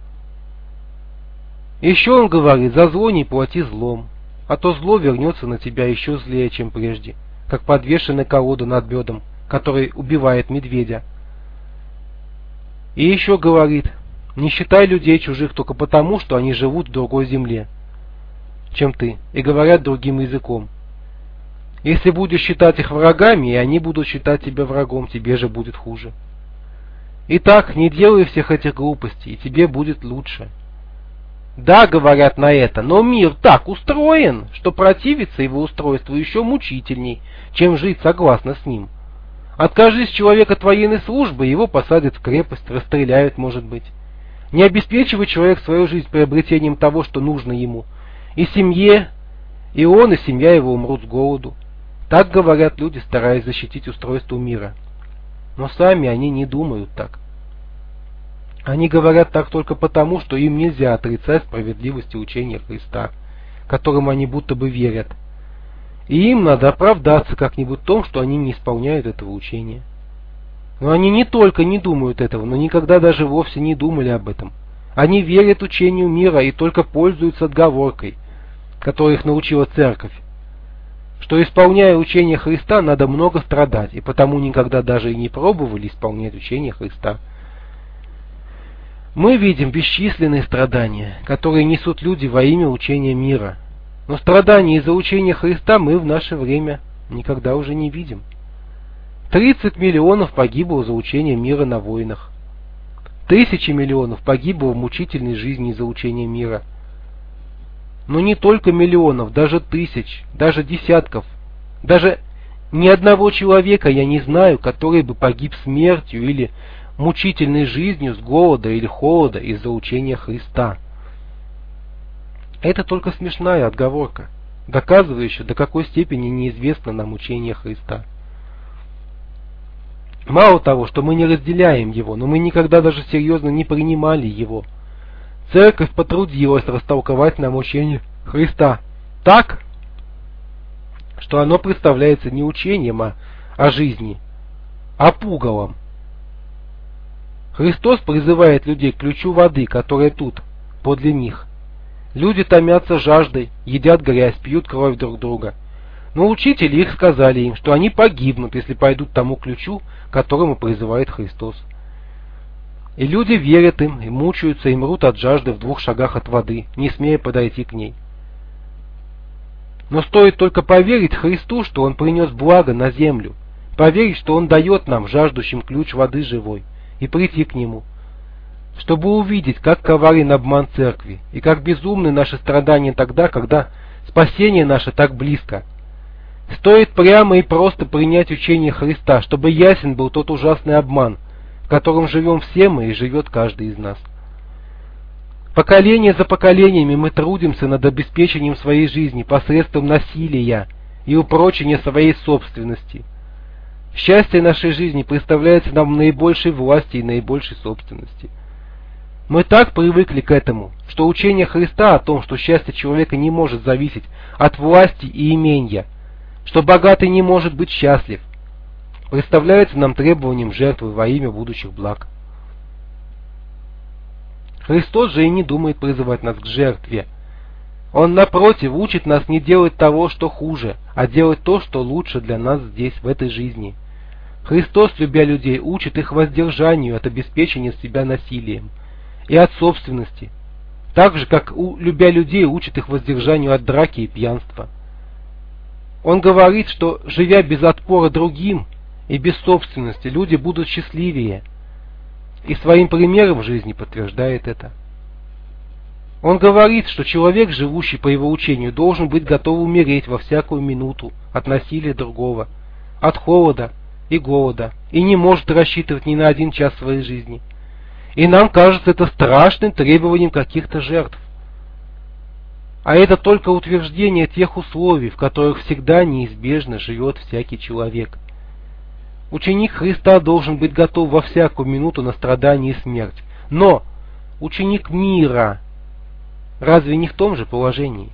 Еще он говорит: за зло не плати злом, а то зло вернется на тебя еще злее, чем прежде, как подвешенная колода над бедом, который убивает медведя. И еще говорит: не считай людей чужих только потому, что они живут в другой земле, чем ты, и говорят другим языком. Если будешь считать их врагами, и они будут считать тебя врагом, тебе же будет хуже. Итак, не делай всех этих глупостей, и тебе будет лучше. Да, говорят на это, но мир так устроен, что противиться его устройству еще мучительней, чем жить согласно с ним. Откажись человек от военной службы, его посадят в крепость, расстреляют, может быть. Не обеспечивает человек свою жизнь приобретением того, что нужно ему, и семье, и он, и семья его умрут с голоду. Так говорят люди, стараясь защитить устройство мира. Но сами они не думают так. Они говорят так только потому, что им нельзя отрицать справедливости учения Христа, которым они будто бы верят. И им надо оправдаться как-нибудь в том, что они не исполняют этого учения. Но они не только не думают этого, но никогда даже вовсе не думали об этом. Они верят учению мира и только пользуются отговоркой, которой их научила церковь, что, исполняя учение Христа, надо много страдать, и потому никогда даже и не пробовали исполнять учение Христа. Мы видим бесчисленные страдания, которые несут люди во имя учения мира. Но страданий из-за учения Христа мы в наше время никогда уже не видим. тридцать миллионов погибло за учение мира на войнах. Тысячи миллионов погибло в мучительной жизни из-за учения мира. Но не только миллионов, даже тысяч, даже десятков, даже ни одного человека я не знаю, который бы погиб смертью или мучительной жизнью с голода или холода из-за учения Христа. Это только смешная отговорка, доказывающая, до какой степени неизвестно нам учение Христа. Мало того, что мы не разделяем его, но мы никогда даже серьезно не принимали его. Церковь потрудилась растолковать нам учение Христа так, что оно представляется не учением о, о жизни, а пугалом. Христос призывает людей к ключу воды, которая тут, подле них. Люди томятся жаждой, едят грязь, пьют кровь друг друга. Но учители их сказали им, что они погибнут, если пойдут тому ключу, к которому призывает Христос. И люди верят им, и мучаются, и мрут от жажды в двух шагах от воды, не смея подойти к ней. Но стоит только поверить Христу, что Он принес благо на землю, поверить, что Он дает нам, жаждущим, ключ воды живой, и прийти к Нему, чтобы увидеть, как коварен обман церкви, и как безумны наши страдания тогда, когда спасение наше так близко. Стоит прямо и просто принять учение Христа, чтобы ясен был тот ужасный обман, в котором живем все мы и живет каждый из нас. Поколение за поколениями мы трудимся над обеспечением своей жизни посредством насилия и упрочения своей собственности. Счастье нашей жизни представляется нам в наибольшей власти и наибольшей собственности. Мы так привыкли к этому, что учение Христа о том, что счастье человека не может зависеть от власти и имения, что богатый не может быть счастлив, представляется нам требованием жертвы во имя будущих благ. Христос же и не думает призывать нас к жертве. Он, напротив, учит нас не делать того, что хуже, а делать то, что лучше для нас здесь, в этой жизни. Христос, любя людей, учит их воздержанию от обеспечения себя насилием и от собственности, так же, как, любя людей, учит их воздержанию от драки и пьянства. Он говорит, что, живя без отпора другим и без собственности, люди будут счастливее, и своим примером в жизни подтверждает это. Он говорит, что человек, живущий по его учению, должен быть готов умереть во всякую минуту от насилия другого, от холода и голода, и не может рассчитывать ни на один час своей жизни. И нам кажется это страшным требованием каких-то жертв. А это только утверждение тех условий, в которых всегда неизбежно живет всякий человек. Ученик Христа должен быть готов во всякую минуту на страдание и смерть. Но ученик мира разве не в том же положении?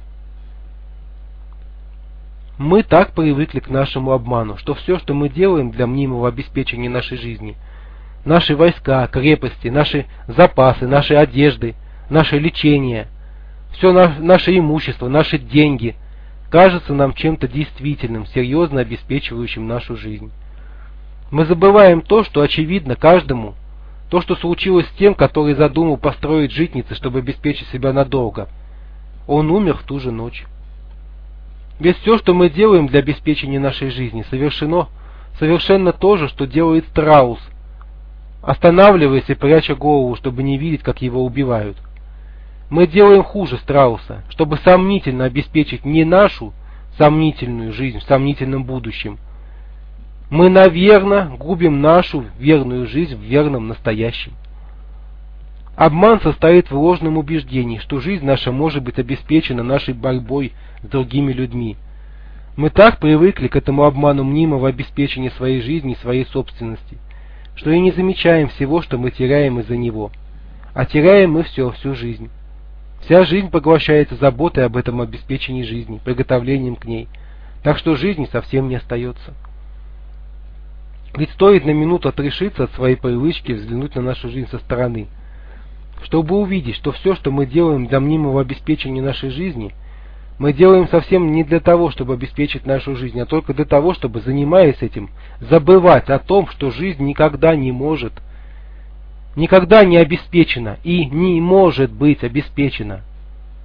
Мы так привыкли к нашему обману, что все, что мы делаем для мнимого обеспечения нашей жизни, наши войска, крепости, наши запасы, наши одежды, наше лечение, все наше имущество, наши деньги, кажется нам чем-то действительным, серьезно обеспечивающим нашу жизнь. Мы забываем то, что очевидно каждому, то, что случилось с тем, который задумал построить житницы, чтобы обеспечить себя надолго. Он умер в ту же ночь. Ведь все, что мы делаем для обеспечения нашей жизни, совершено совершенно то же, что делает страус, останавливаясь и пряча голову, чтобы не видеть, как его убивают. Мы делаем хуже страуса, чтобы сомнительно обеспечить не нашу сомнительную жизнь в сомнительном будущем. Мы, наверно, губим нашу верную жизнь в верном настоящем. Обман состоит в ложном убеждении, что жизнь наша может быть обеспечена нашей борьбой с другими людьми. Мы так привыкли к этому обману мнимого обеспечения своей жизни и своей собственности, что и не замечаем всего, что мы теряем из-за него. А теряем мы все, всю жизнь. Вся жизнь поглощается заботой об этом обеспечении жизни, приготовлением к ней, так что жизни совсем не остается. Ведь стоит на минуту отрешиться от своей привычки взглянуть на нашу жизнь со стороны, чтобы увидеть, что все, что мы делаем для мнимого обеспечения нашей жизни, мы делаем совсем не для того, чтобы обеспечить нашу жизнь, а только для того, чтобы, занимаясь этим, забывать о том, что жизнь никогда не может, никогда не обеспечена и не может быть обеспечена.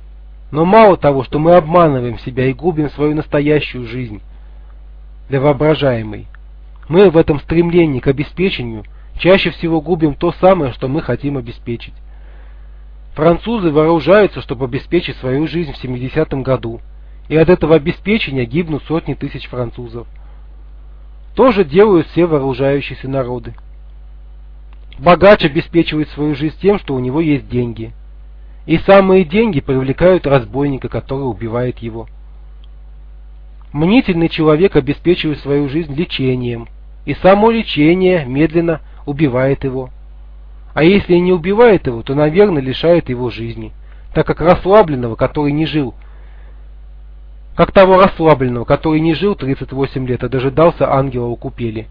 Но мало того, что мы обманываем себя и губим свою настоящую жизнь для воображаемой, мы в этом стремлении к обеспечению чаще всего губим то самое, что мы хотим обеспечить. Французы вооружаются, чтобы обеспечить свою жизнь в семидесятом году, и от этого обеспечения гибнут сотни тысяч французов. То же делают все вооружающиеся народы. Богач обеспечивает свою жизнь тем, что у него есть деньги. И самые деньги привлекают разбойника, который убивает его. Мнительный человек обеспечивает свою жизнь лечением, и само лечение медленно убивает его. А если и не убивает его, то, наверное, лишает его жизни, так как расслабленного, который не жил, как того расслабленного, который не жил тридцать восемь лет, а дожидался ангела у купели.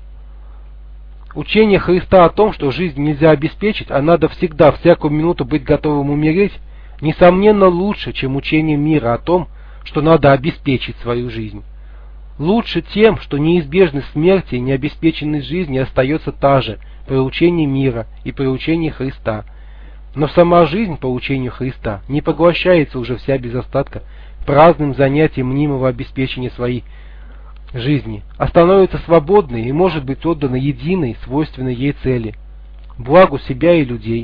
Учение Христа о том, что жизнь нельзя обеспечить, а надо всегда, всякую минуту быть готовым умереть, несомненно лучше, чем учение мира о том, что надо обеспечить свою жизнь. Лучше тем, что неизбежность смерти и необеспеченность жизни остается та же при учении мира и при учении Христа. Но сама жизнь по учению Христа не поглощается уже вся без остатка праздным занятием мнимого обеспечения своей жизни, а становится свободной и может быть отдана единой, свойственной ей цели – благу себя и людей.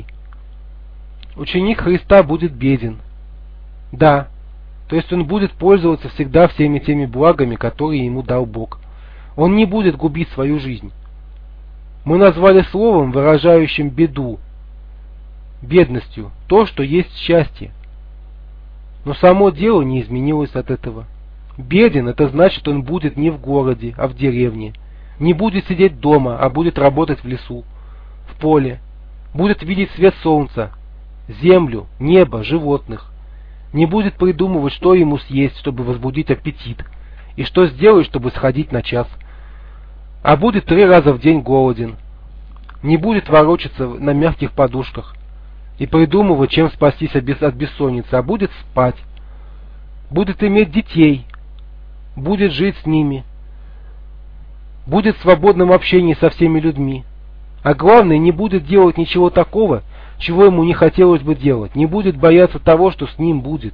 Ученик Христа будет беден. Да, то есть он будет пользоваться всегда всеми теми благами, которые ему дал Бог. Он не будет губить свою жизнь. Мы назвали словом, выражающим беду, бедностью, то, что есть счастье. Но само дело не изменилось от этого. Беден — это значит, он будет не в городе, а в деревне. Не будет сидеть дома, а будет работать в лесу, в поле. Будет видеть свет солнца, землю, небо, животных. Не будет придумывать, что ему съесть, чтобы возбудить аппетит, и что сделать, чтобы сходить на час. А будет три раза в день голоден. Не будет ворочаться на мягких подушках и придумывать, чем спастись от бессонницы, а будет спать. Будет иметь детей, будет жить с ними, будет в свободном общении со всеми людьми. А главное, не будет делать ничего такого, чего ему не хотелось бы делать, не будет бояться того, что с ним будет.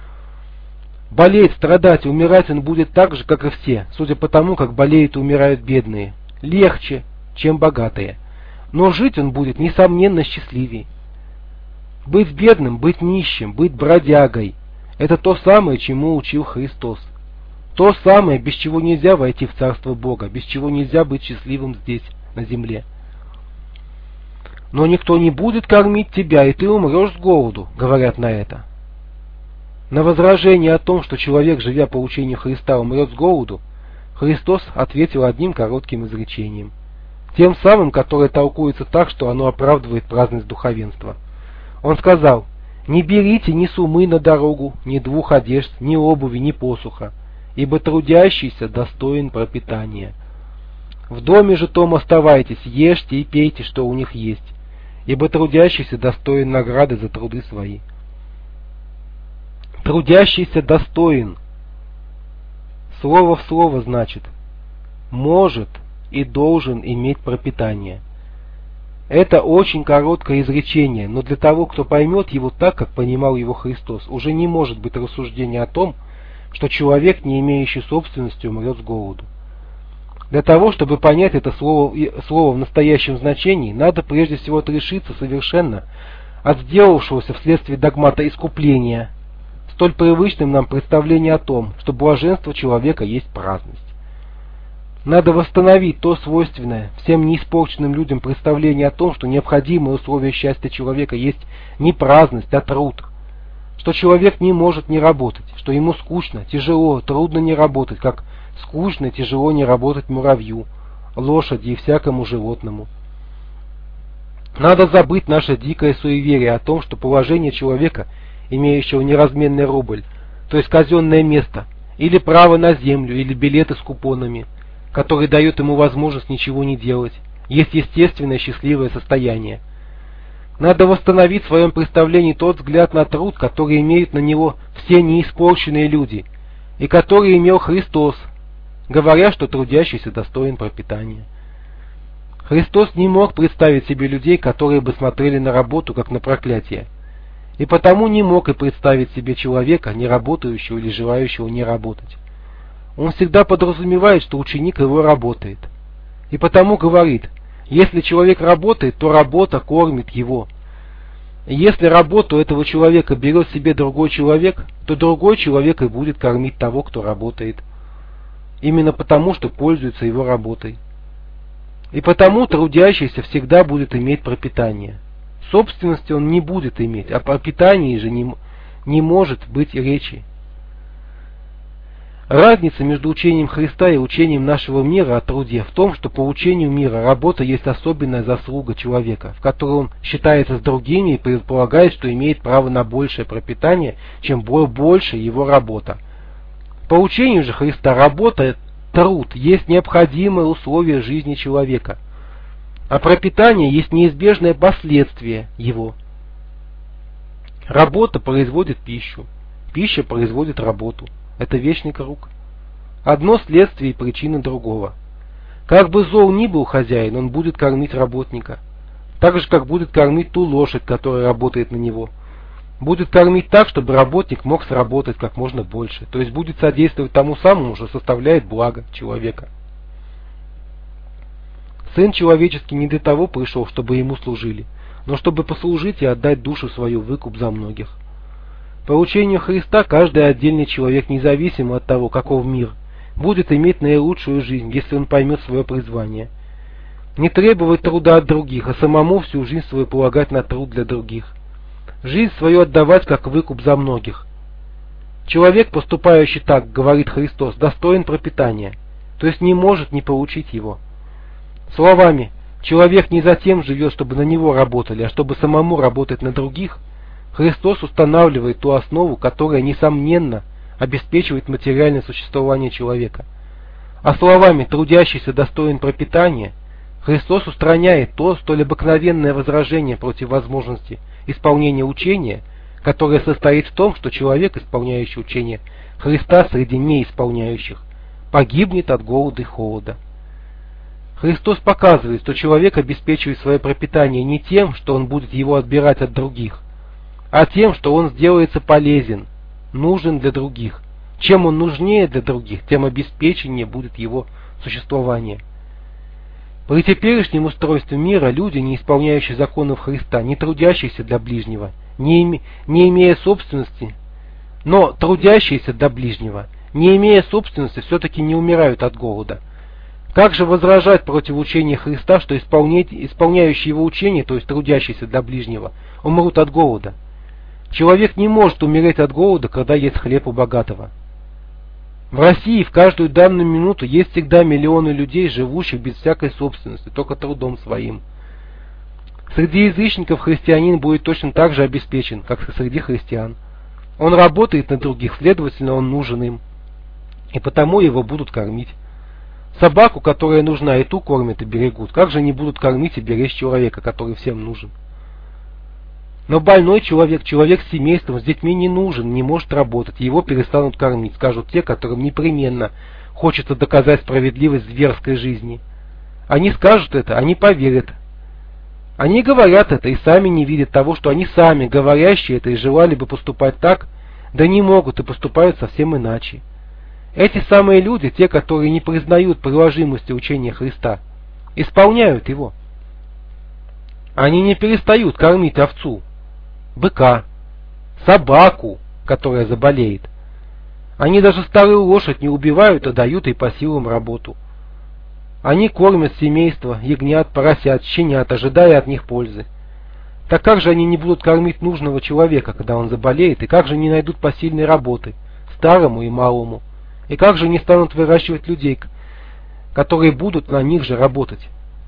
Болеть, страдать, умирать он будет так же, как и все, судя по тому, как болеют и умирают бедные. Легче, чем богатые. Но жить он будет, несомненно, счастливее. Быть бедным, быть нищим, быть бродягой – это то самое, чему учил Христос. То самое, без чего нельзя войти в Царство Бога, без чего нельзя быть счастливым здесь, на земле. Но никто не будет кормить тебя, и ты умрешь с голоду, говорят на это. На возражение о том, что человек, живя по учению Христа, умрет с голоду, Христос ответил одним коротким изречением, тем самым, которое толкуется так, что оно оправдывает праздность духовенства. Он сказал: «Не берите ни сумы на дорогу, ни двух одежд, ни обуви, ни посуха, ибо трудящийся достоин пропитания. В доме же том оставайтесь, ешьте и пейте, что у них есть, ибо трудящийся достоин награды за труды свои». Трудящийся достоин. Слово в слово значит может и должен иметь пропитание. Это очень короткое изречение, но для того, кто поймет его так, как понимал его Христос, уже не может быть рассуждения о том, что человек, не имеющий собственности, умрет с голоду. Для того, чтобы понять это слово, слово в настоящем значении, надо прежде всего отрешиться совершенно от сделавшегося вследствие догмата искупления, столь привычным нам представление о том, что блаженство человека есть праздность. Надо восстановить то свойственное всем неиспорченным людям представление о том, что необходимое условие счастья человека есть не праздность, а труд, что человек не может не работать, что ему скучно, тяжело, трудно не работать, как скучно и тяжело не работать муравью, лошади и всякому животному. Надо забыть наше дикое суеверие о том, что положение человека, имеющего неразменный рубль, то есть казенное место, или право на землю, или билеты с купонами, который дает ему возможность ничего не делать, есть естественное счастливое состояние. Надо восстановить в своем представлении тот взгляд на труд, который имеют на него все неиспорченные люди, и который имел Христос, говоря, что трудящийся достоин пропитания. Христос не мог представить себе людей, которые бы смотрели на работу как на проклятие, и потому не мог и представить себе человека, не работающего или желающего не работать. Он всегда подразумевает, что ученик его работает, и потому говорит: если человек работает, то работа кормит его. И если работу этого человека берет себе другой человек, то другой человек и будет кормить того, кто работает. Именно потому, что пользуется его работой. И потому трудящийся всегда будет иметь пропитание. Собственности он не будет иметь, о пропитании же не, не может быть речи. Разница между учением Христа и учением нашего мира о труде в том, что по учению мира работа есть особенная заслуга человека, в которой он считается с другими и предполагает, что имеет право на большее пропитание, чем больше его работа. По учению же Христа работа, труд есть необходимое условие жизни человека, а пропитание есть неизбежное последствие его. Работа производит пищу, пища производит работу. Это вечный круг. Одно следствие и причина другого. Как бы зол ни был хозяин, он будет кормить работника. Так же, как будет кормить ту лошадь, которая работает на него. Будет кормить так, чтобы работник мог сработать как можно больше. То есть будет содействовать тому самому, что составляет благо человека. Сын человеческий не для того пришел, чтобы ему служили, но чтобы послужить и отдать душу свою в выкуп за многих. По учению Христа каждый отдельный человек, независимо от того, каков мир, будет иметь наилучшую жизнь, если он поймет свое призвание. Не требовать труда от других, а самому всю жизнь свою полагать на труд для других. Жизнь свою отдавать как выкуп за многих. Человек, поступающий так, говорит Христос, достоин пропитания, то есть не может не получить его. Словами, человек не затем живет, чтобы на него работали, а чтобы самому работать на других, Христос устанавливает ту основу, которая, несомненно, обеспечивает материальное существование человека. А словами «трудящийся достоин пропитания» Христос устраняет то столь обыкновенное возражение против возможности исполнения учения, которое состоит в том, что человек, исполняющий учение Христа среди неисполняющих, погибнет от голода и холода. Христос показывает, что человек обеспечивает свое пропитание не тем, что он будет его отбирать от других, а тем, что он сделается полезен, нужен для других. Чем он нужнее для других, тем обеспеченнее будет его существование. При теперешнем устройстве мира люди, не исполняющие законов Христа, не трудящиеся для ближнего, не, име, не имея собственности, но трудящиеся для ближнего, не имея собственности, все-таки не умирают от голода. Как же возражать против учения Христа, что исполняющие его учение, то есть трудящиеся для ближнего, умрут от голода? Человек не может умереть от голода, когда есть хлеб у богатого. В России в каждую данную минуту есть всегда миллионы людей, живущих без всякой собственности, только трудом своим. Среди язычников христианин будет точно так же обеспечен, как и среди христиан. Он работает на других, следовательно, он нужен им, и потому его будут кормить. Собаку, которая нужна, и ту кормят и берегут. Как же они будут кормить и беречь человека, который всем нужен? Но больной человек, человек с семейством, с детьми не нужен, не может работать, его перестанут кормить, скажут те, которым непременно хочется доказать справедливость зверской жизни. Они скажут это, они поверят. Они говорят это и сами не видят того, что они сами, говорящие это, и желали бы поступать так, да не могут и поступают совсем иначе. Эти самые люди, те, которые не признают приложимости учения Христа, исполняют его. Они не перестают кормить овцу, быка, собаку, которая заболеет. Они даже старую лошадь не убивают, а дают ей по силам работу. Они кормят семейство, ягнят, поросят, щенят, ожидая от них пользы. Так как же они не будут кормить нужного человека, когда он заболеет, и как же не найдут посильной работы, старому и малому, и как же не станут выращивать людей, которые будут на них же работать?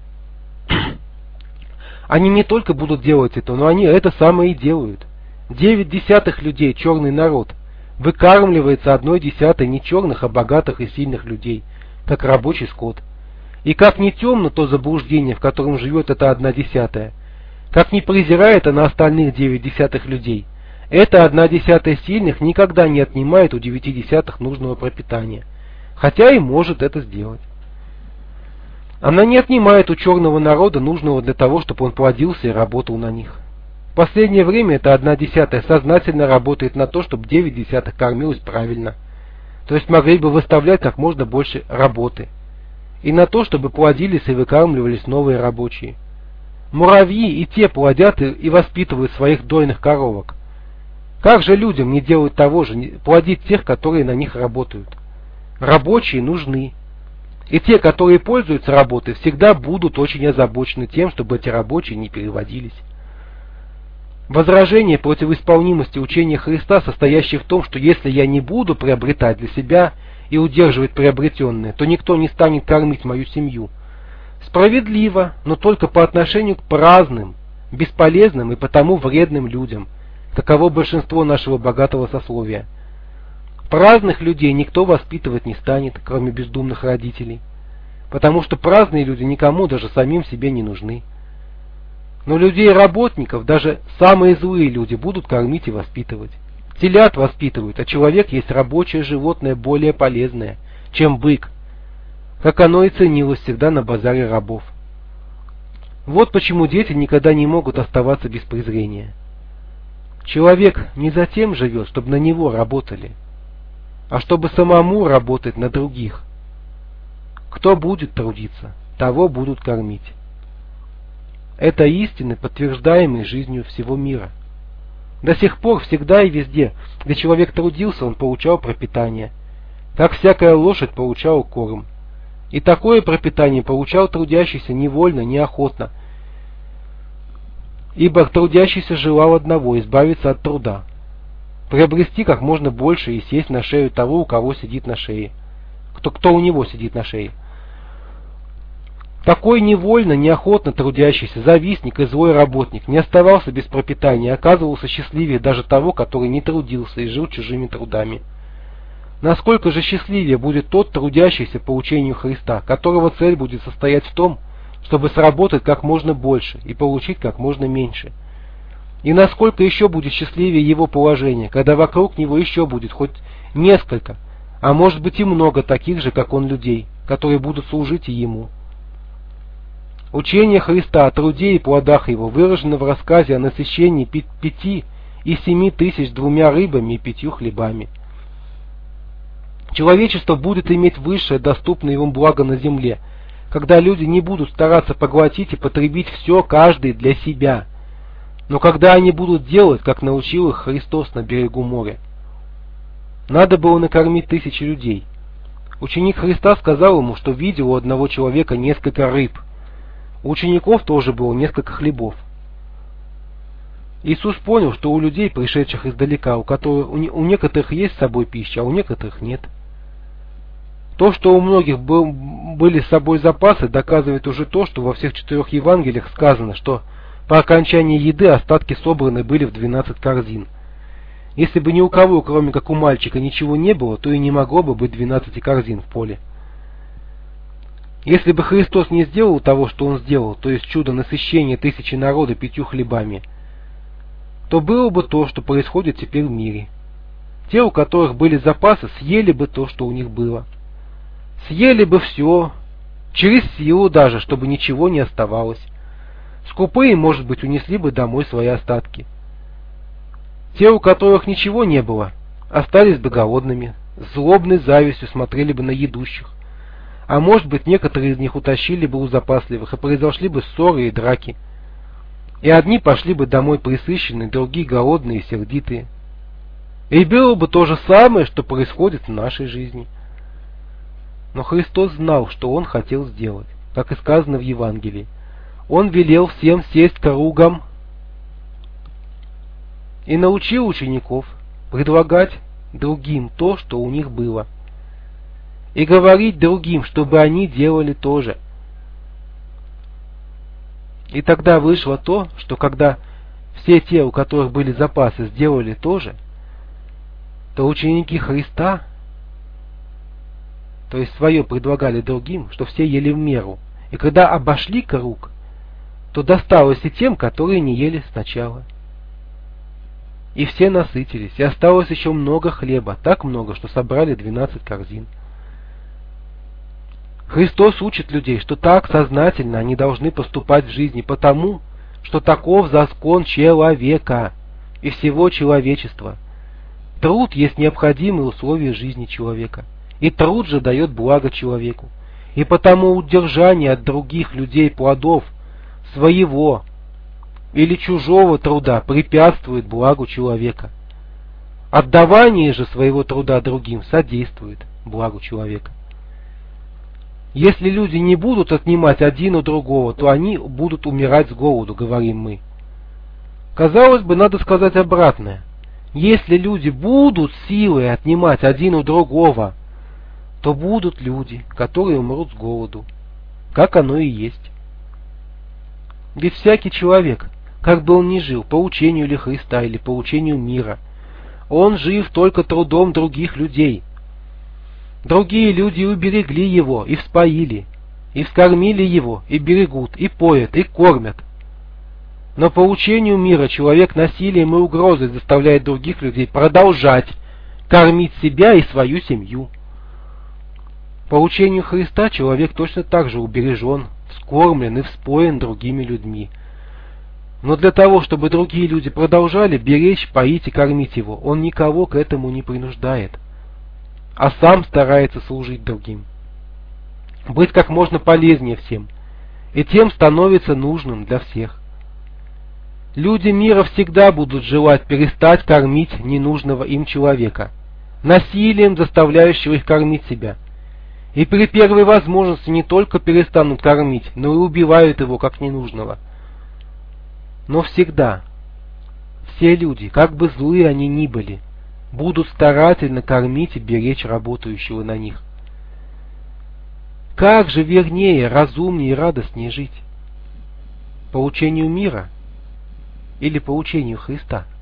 Они не только будут делать это, но они это самое и делают. Девять десятых людей, черный народ, выкармливается одной десятой не черных, а богатых и сильных людей, как рабочий скот. И как не темно то заблуждение, в котором живет эта одна десятая, как не презирает она остальных девять десятых людей, эта одна десятая сильных никогда не отнимает у девяти десятых нужного пропитания, хотя и может это сделать. Она не отнимает у черного народа нужного для того, чтобы он плодился и работал на них. последнее время эта одна десятая сознательно работает на то, чтобы девять десятых кормилось правильно. То есть могли бы выставлять как можно больше работы. И на то, чтобы плодились и выкармливались новые рабочие. Муравьи и те плодят и воспитывают своих дойных коровок. Как же людям не делать того же, плодить тех, которые на них работают? Рабочие нужны. И те, которые пользуются работой, всегда будут очень озабочены тем, чтобы эти рабочие не переводились. Возражение против исполнимости учения Христа, состоящее в том, что если я не буду приобретать для себя и удерживать приобретенное, то никто не станет кормить мою семью. Справедливо, но только по отношению к праздным, бесполезным и потому вредным людям, каково большинство нашего богатого сословия. Праздных людей никто воспитывать не станет, кроме бездумных родителей, потому что праздные люди никому, даже самим себе, не нужны. Но людей-работников даже самые злые люди будут кормить и воспитывать. Телят воспитывают, а человек есть рабочее животное более полезное, чем бык, как оно и ценилось всегда на базаре рабов. Вот почему дети никогда не могут оставаться без презрения. Человек не затем живет, чтобы на него работали, а чтобы самому работать на других. Кто будет трудиться, того будут кормить. Это истины, подтверждаемые жизнью всего мира. До сих пор всегда и везде, где человек трудился, он получал пропитание, как всякая лошадь получала корм. И такое пропитание получал трудящийся невольно, неохотно, ибо трудящийся желал одного — избавиться от труда, приобрести как можно больше и сесть на шею того, у кого сидит на шее, кто, кто у него сидит на шее. Такой невольно, неохотно трудящийся, завистник и злой работник не оставался без пропитания, оказывался счастливее даже того, который не трудился и жил чужими трудами. Насколько же счастливее будет тот трудящийся по учению Христа, которого цель будет состоять в том, чтобы сработать как можно больше и получить как можно меньше. И насколько еще будет счастливее его положение, когда вокруг него еще будет хоть несколько, а может быть и много таких же, как он, людей, которые будут служить и ему. Учение Христа о труде и плодах его выражено в рассказе о насыщении пяти и семи тысяч двумя рыбами и пятью хлебами. Человечество будет иметь высшее доступное ему благо на земле, когда люди не будут стараться поглотить и потребить все каждый для себя, но когда они будут делать, как научил их Христос на берегу моря. Надо было накормить тысячи людей. Ученик Христа сказал ему, что видел у одного человека несколько рыб. У учеников тоже было несколько хлебов. Иисус понял, что у людей, пришедших издалека, у которых у некоторых есть с собой пища, а у некоторых нет. То, что у многих был, были с собой запасы, доказывает уже то, что во всех четырех Евангелиях сказано, что по окончании еды остатки собраны были в двенадцать корзин. Если бы ни у кого, кроме как у мальчика, ничего не было, то и не могло бы быть двенадцати корзин в поле. Если бы Христос не сделал того, что Он сделал, то есть чудо насыщения тысячи народа пятью хлебами, то было бы то, что происходит теперь в мире. Те, у которых были запасы, съели бы то, что у них было. Съели бы все, через силу даже, чтобы ничего не оставалось. Скупые, может быть, унесли бы домой свои остатки. Те, у которых ничего не было, остались бы голодными, с злобной завистью смотрели бы на едущих. А может быть, некоторые из них утащили бы у запасливых, и произошли бы ссоры и драки. И одни пошли бы домой пресыщенные, другие голодные и сердитые. И было бы то же самое, что происходит в нашей жизни. Но Христос знал, что Он хотел сделать, как и сказано в Евангелии. Он велел всем сесть кругом и научил учеников предлагать другим то, что у них было, и говорить другим, чтобы они делали то же. И тогда вышло то, что когда все те, у которых были запасы, сделали то же, то ученики Христа, то есть свое предлагали другим, что все ели в меру. И когда обошли круг, то досталось и тем, которые не ели сначала. И все насытились, и осталось еще много хлеба, так много, что собрали двенадцать корзин. Христос учит людей, что так сознательно они должны поступать в жизни, потому что таков закон человека и всего человечества. Труд есть необходимое условие жизни человека, и труд же дает благо человеку. И потому удержание от других людей плодов своего или чужого труда препятствует благу человека. Отдавание же своего труда другим содействует благу человека. Если люди не будут отнимать один у другого, то они будут умирать с голоду, говорим мы. Казалось бы, надо сказать обратное. Если люди будут силой отнимать один у другого, то будут люди, которые умрут с голоду, как оно и есть. Ведь всякий человек, как бы он ни жил, по учению ли Христа или по учению мира, он жив только трудом других людей. Другие люди уберегли его и вспоили, и вскормили его, и берегут, и поят, и кормят. Но по учению мира человек насилием и угрозой заставляет других людей продолжать кормить себя и свою семью. По учению Христа человек точно так же убережен, вскормлен и вспоен другими людьми. Но для того, чтобы другие люди продолжали беречь, поить и кормить его, он никого к этому не принуждает, а сам старается служить другим, быть как можно полезнее всем, и тем становится нужным для всех. Люди мира всегда будут желать перестать кормить ненужного им человека, насилием заставляющего их кормить себя, и при первой возможности не только перестанут кормить, но и убивают его как ненужного. Но всегда все люди, как бы злые они ни были, будут старательно кормить и беречь работающего на них. Как же вернее, разумнее и радостнее жить? По учению мира или по учению Христа?